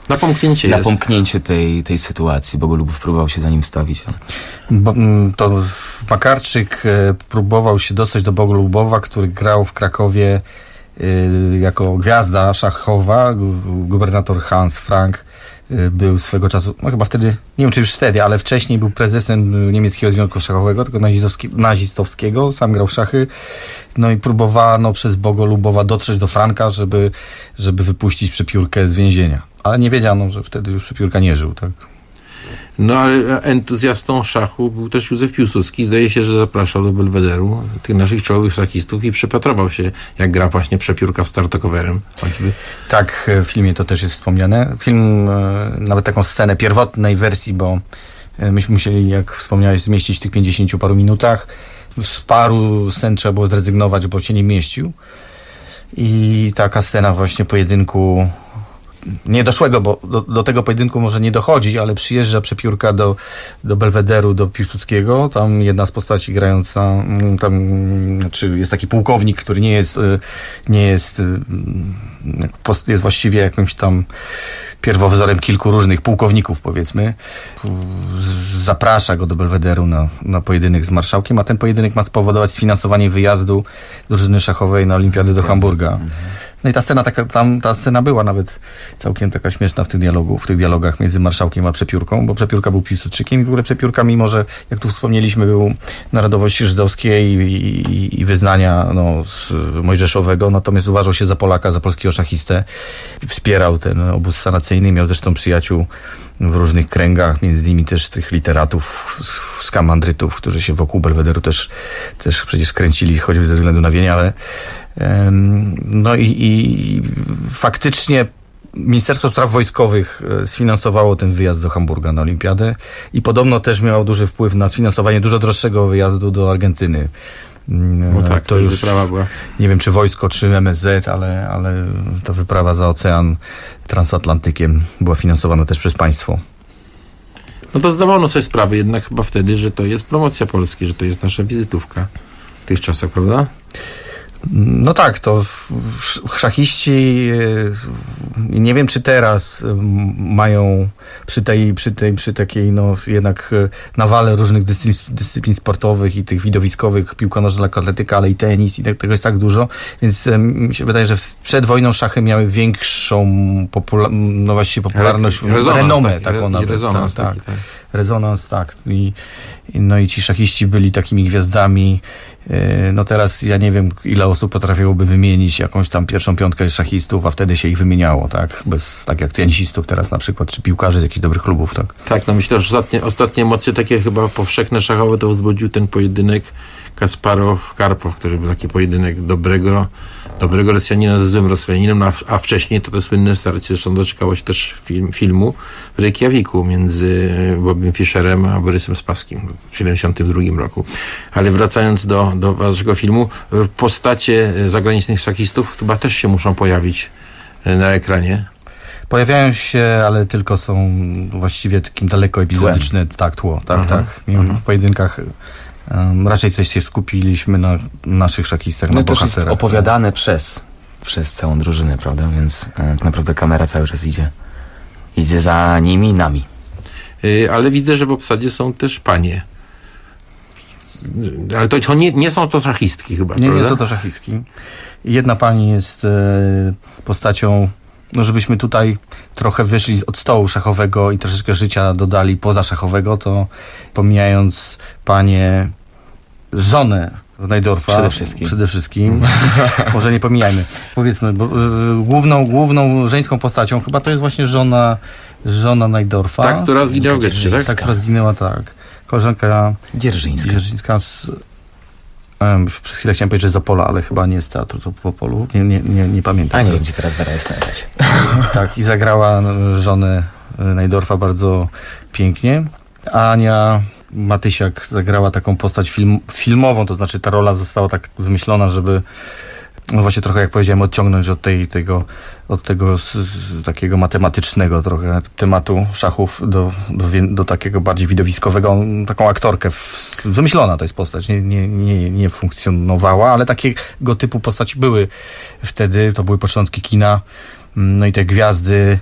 Napomknięcie tej sytuacji. Bogolubów próbował się za nim wstawić. Ale... To Makarczyk próbował się dostać do Bogolubowa, który grał w Krakowie jako gwiazda szachowa. Gubernator Hans Frank był swego czasu, no chyba wtedy, nie wiem czy już wtedy, ale wcześniej był prezesem niemieckiego związku szachowego, tylko nazistowskiego, sam grał w szachy. No i próbowano przez Bogolubowa dotrzeć do Franka, żeby wypuścić Przepiórkę z więzienia. Ale nie wiedziano, że wtedy już Przepiórka nie żył, tak? No ale entuzjastą szachu był też Józef Piłsudski. Zdaje się, że zapraszał do Belwederu tych naszych czołowych szachistów i przypatrował się, jak gra właśnie Przepiórka z Tartakowerem. Tak, w filmie to też jest wspomniane. Film, nawet taką scenę pierwotnej wersji, bo myśmy musieli, jak wspomniałeś, zmieścić w tych 50 paru minutach. Z paru scen trzeba było zrezygnować, bo się nie mieścił. I taka scena właśnie pojedynku niedoszłego, bo do tego pojedynku może nie dochodzi, ale przyjeżdża Przepiórka do Belwederu, do Piłsudskiego. Tam jedna z postaci grająca, znaczy jest taki pułkownik, który jest właściwie jakimś tam pierwowzorem kilku różnych pułkowników, powiedzmy. Zaprasza go do Belwederu na pojedynek z marszałkiem, a ten pojedynek ma spowodować sfinansowanie wyjazdu drużyny szachowej na Olimpiadę do Hamburga. No i ta scena była nawet całkiem taka śmieszna w tych dialogach między marszałkiem a Przepiórką, bo Przepiórka był Piłsudczykiem i w ogóle Przepiórka, mimo że, jak tu wspomnieliśmy, był narodowości żydowskiej i wyznania mojżeszowego, natomiast uważał się za Polaka, za polskiego szachistę. Wspierał ten obóz sanacyjny, miał zresztą przyjaciół w różnych kręgach, między innymi też tych literatów, skamandrytów, którzy się wokół Belwederu też przecież kręcili, choćby ze względu na Wienię, ale no i faktycznie Ministerstwo Spraw Wojskowych sfinansowało ten wyjazd do Hamburga na Olimpiadę i podobno też miało duży wpływ na sfinansowanie dużo droższego wyjazdu do Argentyny. No tak, to już wyprawa była. Nie wiem, czy wojsko, czy MSZ, ale ta wyprawa za ocean transatlantykiem była finansowana też przez państwo. No to zdawano sobie sprawę jednak chyba wtedy, że to jest promocja Polski, że to jest nasza wizytówka w tych czasach, prawda? No tak, to szachiści, nie wiem czy teraz mają przy takiej jednak nawale różnych dyscyplin sportowych i tych widowiskowych, piłka nożna, lekkoatletyka, ale i tenis i tego jest tak dużo, więc mi się wydaje, że przed wojną szachy miały większą popularność, renomę taką nawet. Rezonans, tak. I ci szachiści byli takimi gwiazdami. No teraz ja nie wiem, ile osób potrafiłoby wymienić jakąś tam pierwszą piątkę szachistów, a wtedy się ich wymieniało, tak? Tak jak tenisistów teraz na przykład, czy piłkarzy z jakichś dobrych klubów, tak? Tak, no myślę, że ostatnie emocje takie chyba powszechne szachowe to wzbudził ten pojedynek Kasparow-Karpow, który był taki pojedynek dobrego Rosjanina ze złym Rosjaninem, a wcześniej to słynne starcie, zresztą doczekało się też filmu w Reykjaviku między Bobiem Fischerem a Borysem Spaskim w 1972 roku. Ale wracając do waszego filmu, postacie zagranicznych szachistów chyba też się muszą pojawić na ekranie. Pojawiają się, ale tylko są właściwie takim daleko epizodyczne tło. Tak. W pojedynkach raczej tutaj się skupiliśmy na naszych szachistach, na bohaterach. To jest opowiadane przez całą drużynę, prawda? Więc tak naprawdę kamera cały czas idzie za nimi i nami. Ale widzę, że w obsadzie są też panie. Ale to nie są to szachistki chyba, prawda? Nie są to szachistki. Jedna pani jest postacią, żebyśmy tutaj trochę wyszli od stołu szachowego i troszeczkę życia dodali poza szachowego, to pomijając panię, żonę Najdorfa. Przede wszystkim. Może nie pomijajmy. Powiedzmy, bo główną żeńską postacią chyba to jest właśnie żona Najdorfa. Ta, która zginęła w getcie, tak? Ta, która zginęła, tak. Koleżanka Dzierżyńska z... Przez chwilę chciałem powiedzieć, że z Opola, ale chyba nie z Teatru w Opolu. Nie pamiętam. A nie wiem, gdzie teraz Wera jest najechać. Tak, i zagrała żonę Najdorfa bardzo pięknie. Ania Matysiak zagrała taką postać filmową, to znaczy ta rola została tak wymyślona, żeby właśnie trochę, jak powiedziałem, odciągnąć od tego takiego matematycznego trochę tematu szachów do takiego bardziej widowiskowego, taką aktorkę. Wymyślona to jest postać, nie funkcjonowała, ale takiego typu postaci były wtedy, to były początki kina, no i te gwiazdy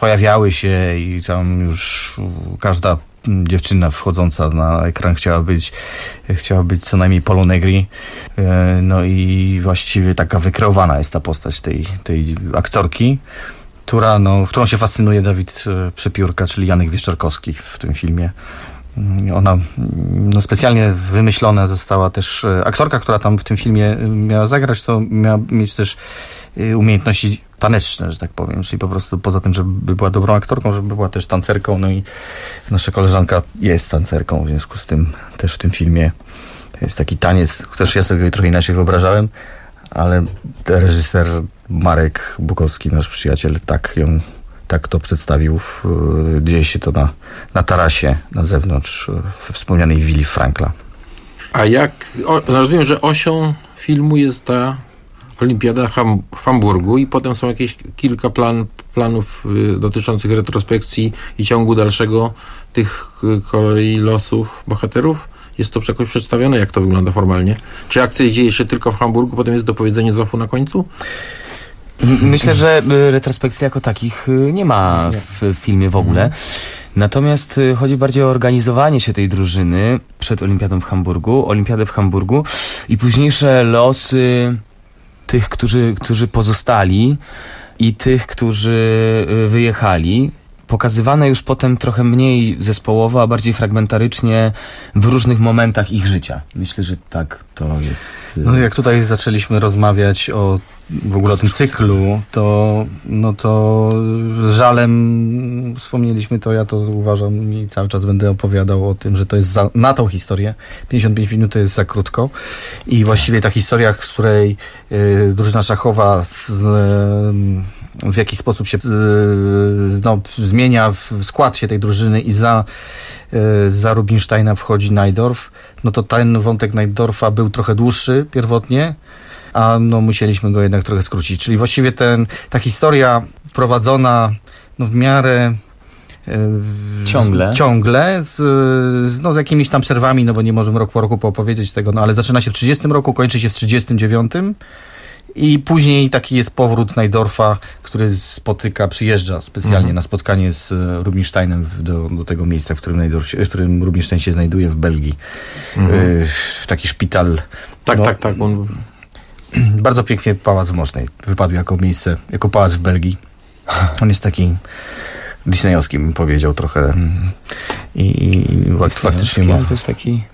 pojawiały się i tam już każda dziewczyna wchodząca na ekran chciała być co najmniej Polo Negri. No i właściwie taka wykreowana jest ta postać tej aktorki, którą się fascynuje Dawid Przepiórka, czyli Janek Wieszczorkowski w tym filmie. Ona specjalnie wymyślona została też aktorka, która tam w tym filmie miała zagrać, to miała mieć też umiejętności taneczne, że tak powiem, czyli po prostu poza tym, żeby była dobrą aktorką, żeby była też tancerką, no i nasza koleżanka jest tancerką, w związku z tym też w tym filmie jest taki taniec, też ja sobie trochę inaczej wyobrażałem, ale reżyser Marek Bukowski, nasz przyjaciel, tak to przedstawił. Dzieje się to na tarasie, na zewnątrz, we wspomnianej willi Frankla. A rozumiem, że osią filmu jest ta Olimpiada w Hamburgu i potem są jakieś kilka planów dotyczących retrospekcji i ciągu dalszego tych kolei losów bohaterów? Jest to jakoś przedstawione? Jak to wygląda formalnie? Czy akcja dzieje się tylko w Hamburgu, potem jest dopowiedzenie Zofu na końcu? Myślę, że retrospekcji jako takich nie ma w filmie w ogóle. Natomiast chodzi bardziej o organizowanie się tej drużyny przed Olimpiadę w Hamburgu i późniejsze losy tych, którzy pozostali i tych, którzy wyjechali. Pokazywane już potem trochę mniej zespołowo, a bardziej fragmentarycznie w różnych momentach ich życia. Myślę, że tak to jest. No jak tutaj zaczęliśmy rozmawiać w ogóle o tym cyklu, to z żalem wspomnieliśmy to, ja to uważam i cały czas będę opowiadał o tym, że to jest na tą historię. 55 minut to jest za krótko i właściwie ta historia, z której drużyna szachowa w jaki sposób się zmienia w skład się tej drużyny i za Rubinsteina wchodzi Najdorf, no to ten wątek Najdorfa był trochę dłuższy pierwotnie, a musieliśmy go jednak trochę skrócić. Czyli właściwie ta historia prowadzona w miarę ciągle z jakimiś tam przerwami, bo nie możemy rok po roku poopowiedzieć tego, ale zaczyna się w 30 roku, kończy się w 39 i później taki jest powrót Najdorfa, który przyjeżdża specjalnie na spotkanie z Rubinsteinem do tego miejsca, w którym Rubinstein się znajduje w Belgii. W taki szpital. Tak. Bardzo pięknie Pałac w Mosznej wypadł jako pałac w Belgii. On jest taki disneyowski, bym powiedział trochę. I faktycznie ma coś taki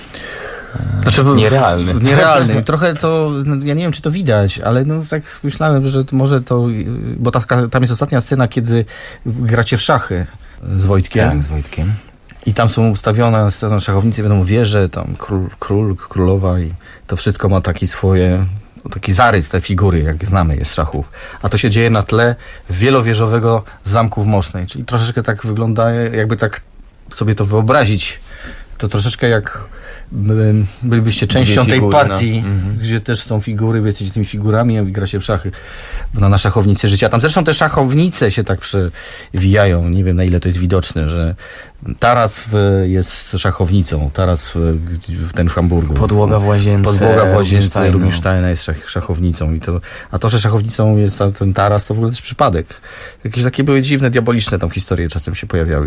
nierealny. Nierealny. Trochę to, ja nie wiem, czy to widać, ale tak myślałem, że może to, bo tam jest ostatnia scena, kiedy gracie w szachy z Wojtkiem. Tak, z Wojtkiem. I tam są ustawione szachownicy, wiadomo, wieże, tam król, królowa i to wszystko ma taki zarys, te figury, jak znamy je z szachów. A to się dzieje na tle wielowieżowego zamku w Mosznej. Czyli troszeczkę tak wygląda, jakby tak sobie to wyobrazić. To troszeczkę jak bylibyście częścią tej partii, gdzie też są figury, wy jesteście tymi figurami, a gra się w szachy na szachownicy życia. Tam zresztą te szachownice się tak przewijają, nie wiem na ile to jest widoczne, że Taras jest szachownicą, Taras ten w Hamburgu. Podłoga w łazience Rubinsteina jest szachownicą. A to, że szachownicą jest ten Taras, to w ogóle jest przypadek. Jakieś takie były dziwne, diaboliczne tam historie czasem się pojawiały.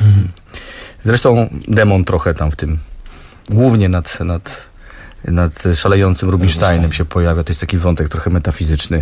Zresztą demon trochę tam w tym, głównie nad szalejącym Rubinsteinem się pojawia. To jest taki wątek trochę metafizyczny.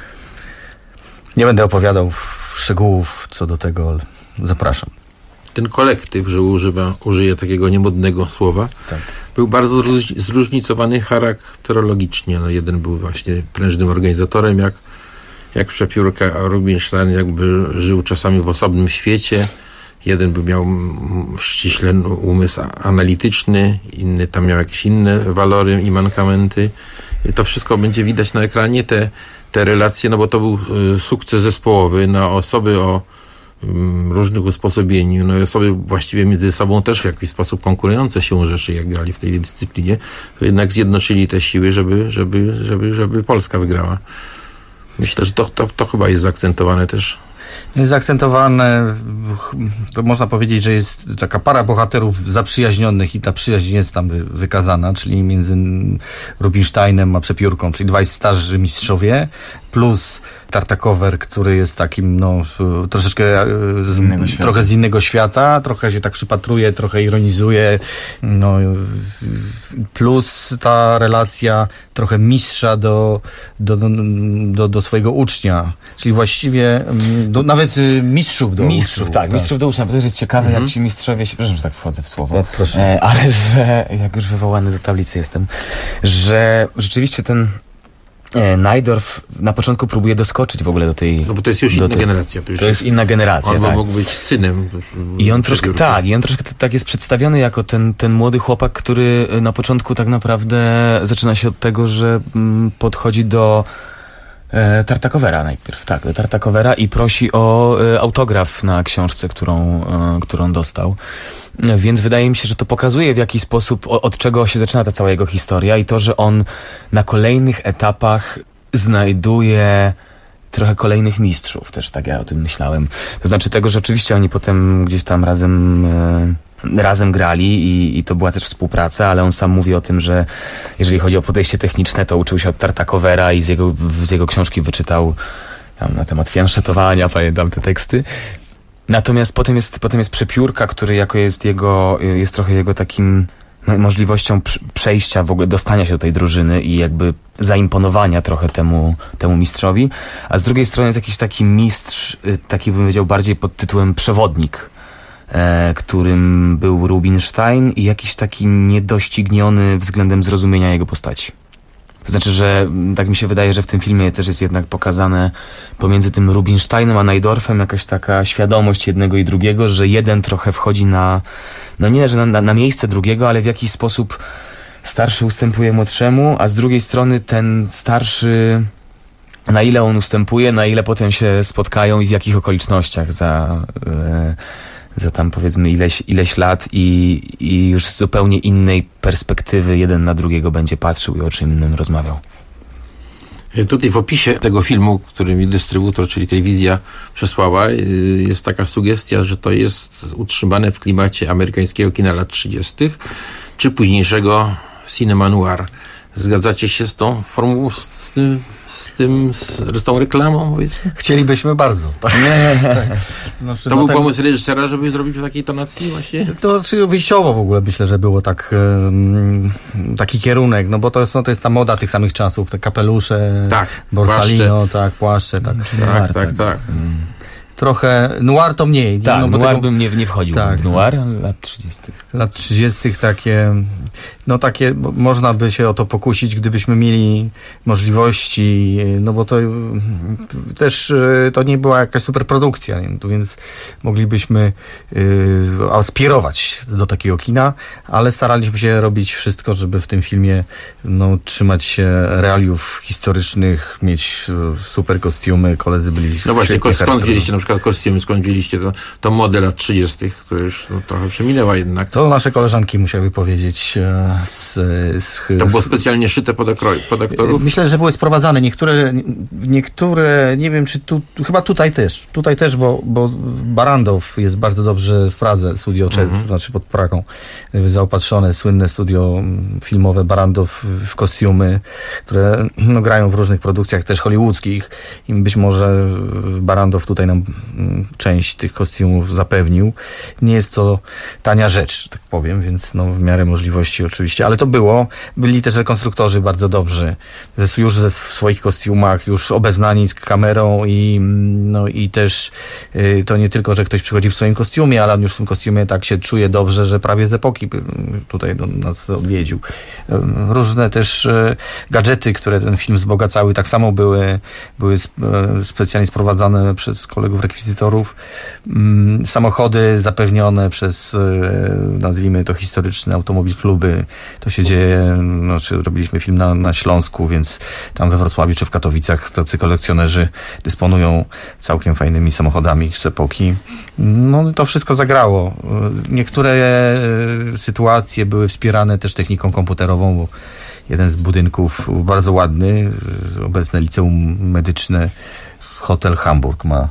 Nie będę opowiadał szczegółów co do tego, ale zapraszam. Ten kolektyw, że użyję takiego niemodnego słowa, był bardzo zróżnicowany charakterologicznie. Jeden był właśnie prężnym organizatorem, jak Przepiórka, a Rubinstein jakby żył czasami w osobnym świecie. Jeden by miał ściśle umysł analityczny, inny tam miał jakieś inne walory i mankamenty. To wszystko będzie widać na ekranie, te relacje, bo to był sukces zespołowy na osoby o różnych usposobieniu, osoby właściwie między sobą też w jakiś sposób konkurujące się rzeczy, jak grali w tej dyscyplinie, to jednak zjednoczyli te siły, żeby Polska wygrała. Myślę, że to chyba jest zaakcentowane też. Jest zaakcentowane, to można powiedzieć, że jest taka para bohaterów zaprzyjaźnionych i ta przyjaźń jest tam wykazana, czyli między Rubinsteinem a Przepiórką, czyli dwaj starzy mistrzowie, plus Tartakower, który jest takim, troszeczkę trochę z innego świata, trochę się tak przypatruje, trochę ironizuje, plus ta relacja trochę mistrza do swojego ucznia, czyli właściwie nawet mistrzów do uczniów. Tak, mistrzów do uczniów, bo to jest ciekawe, jak ci mistrzowie się, przepraszam, że tak wchodzę w słowo, ale że, jak już wywołany do tablicy jestem, że rzeczywiście ten Najdorf na początku próbuje doskoczyć w ogóle do tej... No bo to jest już inna generacja. To jest inna generacja, on tak. mógł być synem. I on troszkę tak jest przedstawiony jako ten młody chłopak, który na początku tak naprawdę zaczyna się od tego, że podchodzi do Tartakowera najpierw, do Tartakowera i prosi o autograf na książce, którą dostał. Więc wydaje mi się, że to pokazuje, w jaki sposób, od czego się zaczyna ta cała jego historia i to, że on na kolejnych etapach znajduje trochę kolejnych mistrzów, też tak ja o tym myślałem. To znaczy tego, że oczywiście oni potem gdzieś tam razem grali i to była też współpraca, ale on sam mówi o tym, że jeżeli chodzi o podejście techniczne, to uczył się od Tartakowera i z jego książki wyczytał na temat fianszetowania, pamiętam te teksty. Natomiast potem jest Przepiórka, który jest trochę jego takim możliwością przejścia, w ogóle dostania się do tej drużyny i jakby zaimponowania trochę temu mistrzowi. A z drugiej strony jest jakiś taki mistrz, taki bym powiedział bardziej pod tytułem przewodnik, którym był Rubinstein i jakiś taki niedościgniony względem zrozumienia jego postaci. To znaczy, że tak mi się wydaje, że w tym filmie też jest jednak pokazane pomiędzy tym Rubinsteinem a Najdorfem jakaś taka świadomość jednego i drugiego, że jeden trochę wchodzi na miejsce drugiego, ale w jakiś sposób starszy ustępuje młodszemu, a z drugiej strony ten starszy, na ile on ustępuje, na ile potem się spotkają i w jakich okolicznościach za tam powiedzmy ileś lat i już z zupełnie innej perspektywy jeden na drugiego będzie patrzył i o czym innym rozmawiał. Tutaj w opisie tego filmu, który mi dystrybutor, czyli telewizja przesłała, jest taka sugestia, że to jest utrzymane w klimacie amerykańskiego kina lat 30. czy późniejszego cinema noir. Zgadzacie się z tą formułą, z tą reklamą, powiedzmy? Chcielibyśmy bardzo. Tak. To był pomysł reżysera, żeby zrobić w takiej tonacji właśnie? To wyjściowo w ogóle myślę, że było taki kierunek, bo to jest ta moda tych samych czasów, te kapelusze, Borsalino, płaszcze. Tak. Trochę noir to mniej. Tak, noir bym nie wchodził w noir, ale lat 30. Lat 30 takie, można by się o to pokusić, gdybyśmy mieli możliwości, bo to też to nie była jakaś superprodukcja, więc moglibyśmy aspirować do takiego kina, ale staraliśmy się robić wszystko, żeby w tym filmie trzymać się realiów historycznych, mieć super kostiumy, koledzy byli No właśnie, skąd wzięliście na przykład kostiumy, skąd wzięliście to modę lat 30., która już trochę przeminęła jednak? To nasze koleżanki musiały powiedzieć. To było specjalnie szyte pod aktorów? Myślę, że były sprowadzane. Niektóre, nie wiem czy chyba tutaj też, bo Barandow jest bardzo dobrze w Pradze, studio, znaczy pod Pragą, zaopatrzone, słynne studio filmowe Barandow w kostiumy, które grają w różnych produkcjach też hollywoodzkich i być może Barandow tutaj nam część tych kostiumów zapewnił. Nie jest to tania rzecz, tak powiem, więc w miarę możliwości oczywiście, ale to byli też rekonstruktorzy bardzo dobrzy, już w swoich kostiumach, już obeznani z kamerą i też to nie tylko, że ktoś przychodzi w swoim kostiumie, ale on już w tym kostiumie tak się czuje dobrze, że prawie z epoki tutaj do nas odwiedził. Różne też gadżety, które ten film wzbogacały, tak samo były specjalnie sprowadzane przez kolegów rekwizytorów. Samochody zapewnione przez, nazwijmy to, historyczne automobil kluby. To się dzieje, robiliśmy film na Śląsku, więc tam we Wrocławiu czy w Katowicach tacy kolekcjonerzy dysponują całkiem fajnymi samochodami z epoki. To wszystko zagrało. Niektóre sytuacje były wspierane też techniką komputerową, bo jeden z budynków bardzo ładny, obecne liceum medyczne, Hotel Hamburg ma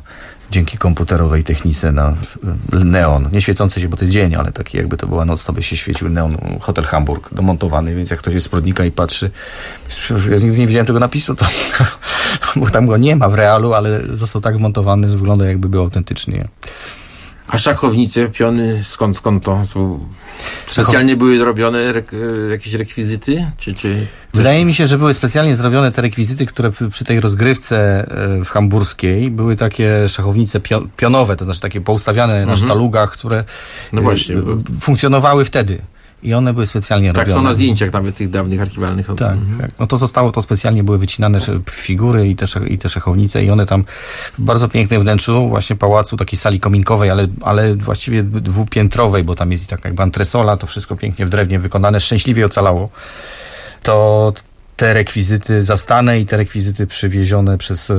dzięki komputerowej technice na neon. Nie świecący się, bo to jest dzień, ale taki jakby to była noc, to by się świecił neon. Hotel Hamburg domontowany, więc jak ktoś jest z Prodnika i patrzy, ja nigdy nie widziałem tego napisu, to bo tam go nie ma w realu, ale został tak montowany, że wygląda jakby był autentycznie. A szachownice, piony, skąd to? Specjalnie były robione jakieś rekwizyty? Czy Wydaje mi się, że były specjalnie zrobione te rekwizyty, które przy tej rozgrywce w hamburskiej były takie szachownice pionowe, to znaczy takie poustawiane na sztalugach, które funkcjonowały wtedy. I one były specjalnie robione. Tak, są na zdjęciach nawet tych dawnych archiwalnych. Tak. No to zostało to specjalnie, były wycinane figury i te szachownice i one tam w bardzo pięknym wnętrzu właśnie pałacu, takiej sali kominkowej, ale właściwie dwupiętrowej, bo tam jest i tak jakby antresola, to wszystko pięknie w drewnie wykonane, szczęśliwie ocalało. To te rekwizyty zastane i te rekwizyty przywiezione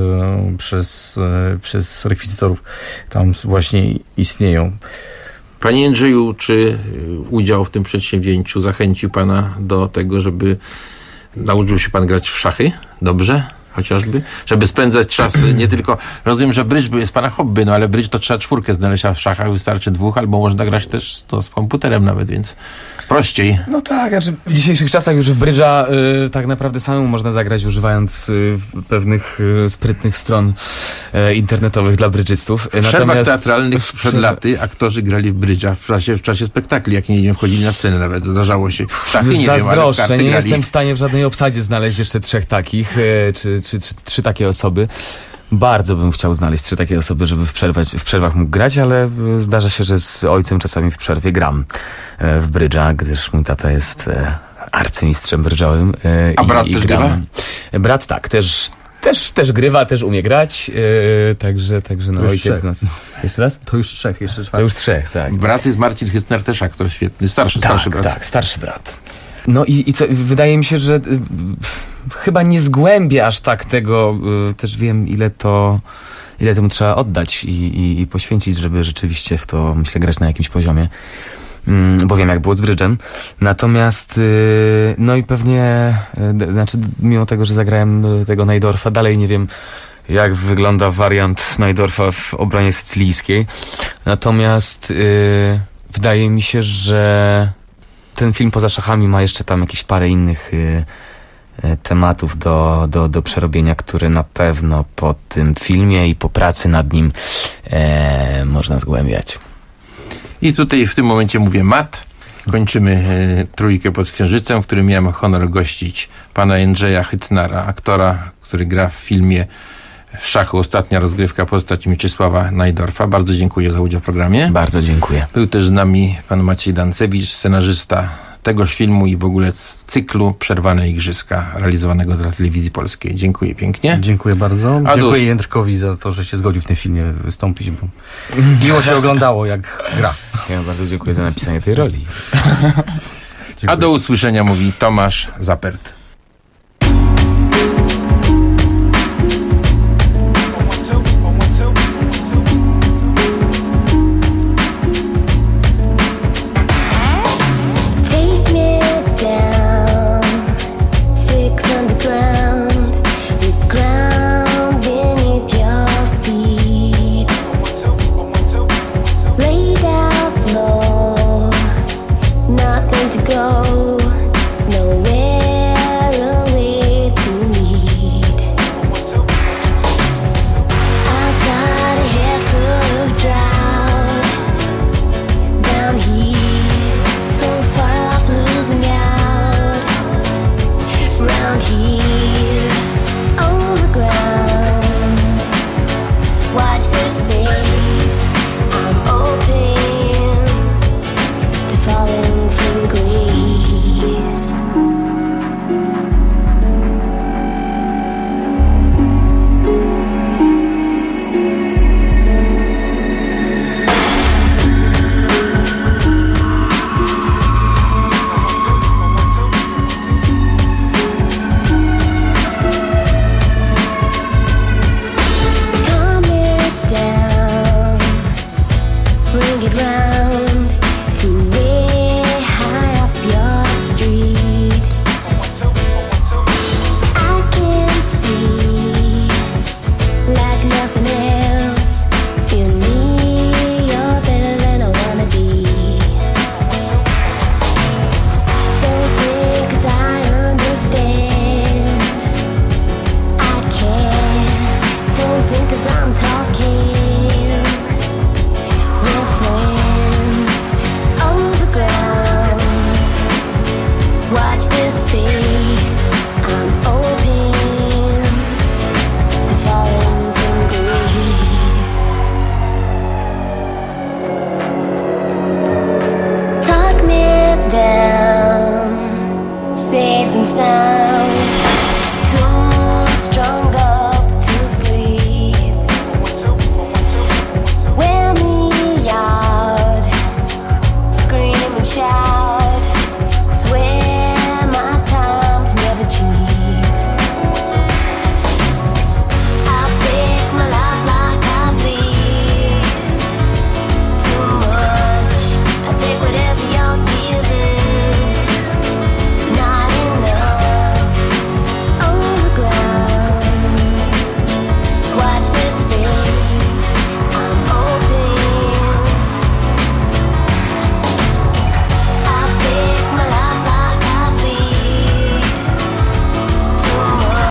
przez rekwizytorów tam właśnie istnieją. Panie Jędrzeju, czy udział w tym przedsięwzięciu zachęcił pana do tego, żeby nauczył się pan grać w szachy? Dobrze? Chociażby? Żeby spędzać czas, nie tylko... Rozumiem, że brydż jest pana hobby, no ale brydż to trzeba 4 znaleźć, a w szachach wystarczy 2, albo można grać też to z komputerem nawet, więc prościej. No tak, znaczy w dzisiejszych czasach już w brydża tak naprawdę samemu można zagrać, używając pewnych sprytnych stron internetowych dla brydżystów. W przerwach teatralnych przed laty aktorzy grali w brydża w czasie spektakli, jak nie wiem, wchodzili na scenę nawet, zdarzało się. W szachy nie wiem, ale w karty nie grali. Jestem w stanie w żadnej obsadzie znaleźć jeszcze 3 takich, czy 3 takie osoby. Bardzo bym chciał znaleźć 3 takie osoby, żeby w przerwach mógł grać, ale zdarza się, że z ojcem czasami w przerwie gram w brydża, gdyż mój tata jest arcymistrzem brydżowym. A brat też grywa? Brat tak, też grywa, też umie grać, także no ojciec nas... Jeszcze raz? To już 3, jeszcze 4. To już 3, tak. Brat jest Marcin Hystner, też aktor świetny, starszy brat. Tak, starszy brat. No i co, wydaje mi się, że chyba nie zgłębię aż tak tego, też wiem ile temu trzeba oddać i poświęcić, żeby rzeczywiście w to, myślę, grać na jakimś poziomie, bo wiem jak było z brydżem. Natomiast no i pewnie, znaczy mimo tego, że zagrałem tego Najdorfa, dalej nie wiem jak wygląda wariant Najdorfa w obronie sycylijskiej. Natomiast wydaje mi się, że ten film poza szachami ma jeszcze tam jakieś parę innych tematów do przerobienia, które na pewno po tym filmie i po pracy nad nim można zgłębiać. I tutaj w tym momencie mówię mat. Kończymy Trójkę pod Księżycem, w którym miałem honor gościć pana Jędrzeja Hytnara, aktora, który gra w filmie w szachu Ostatnia rozgrywka, postać Mieczysława Najdorfa. Bardzo dziękuję za udział w programie. Bardzo dziękuję. Był też z nami pan Maciej Dancewicz, scenarzysta tegoż filmu i w ogóle z cyklu Przerwane Igrzyska, realizowanego dla Telewizji Polskiej. Dziękuję pięknie. Dziękuję bardzo. Dziękuję Jędrkowi za to, że się zgodził w tym filmie wystąpić, bo miło się oglądało, jak gra. Ja bardzo dziękuję za napisanie tej roli. A do usłyszenia mówi Tomasz Zapert.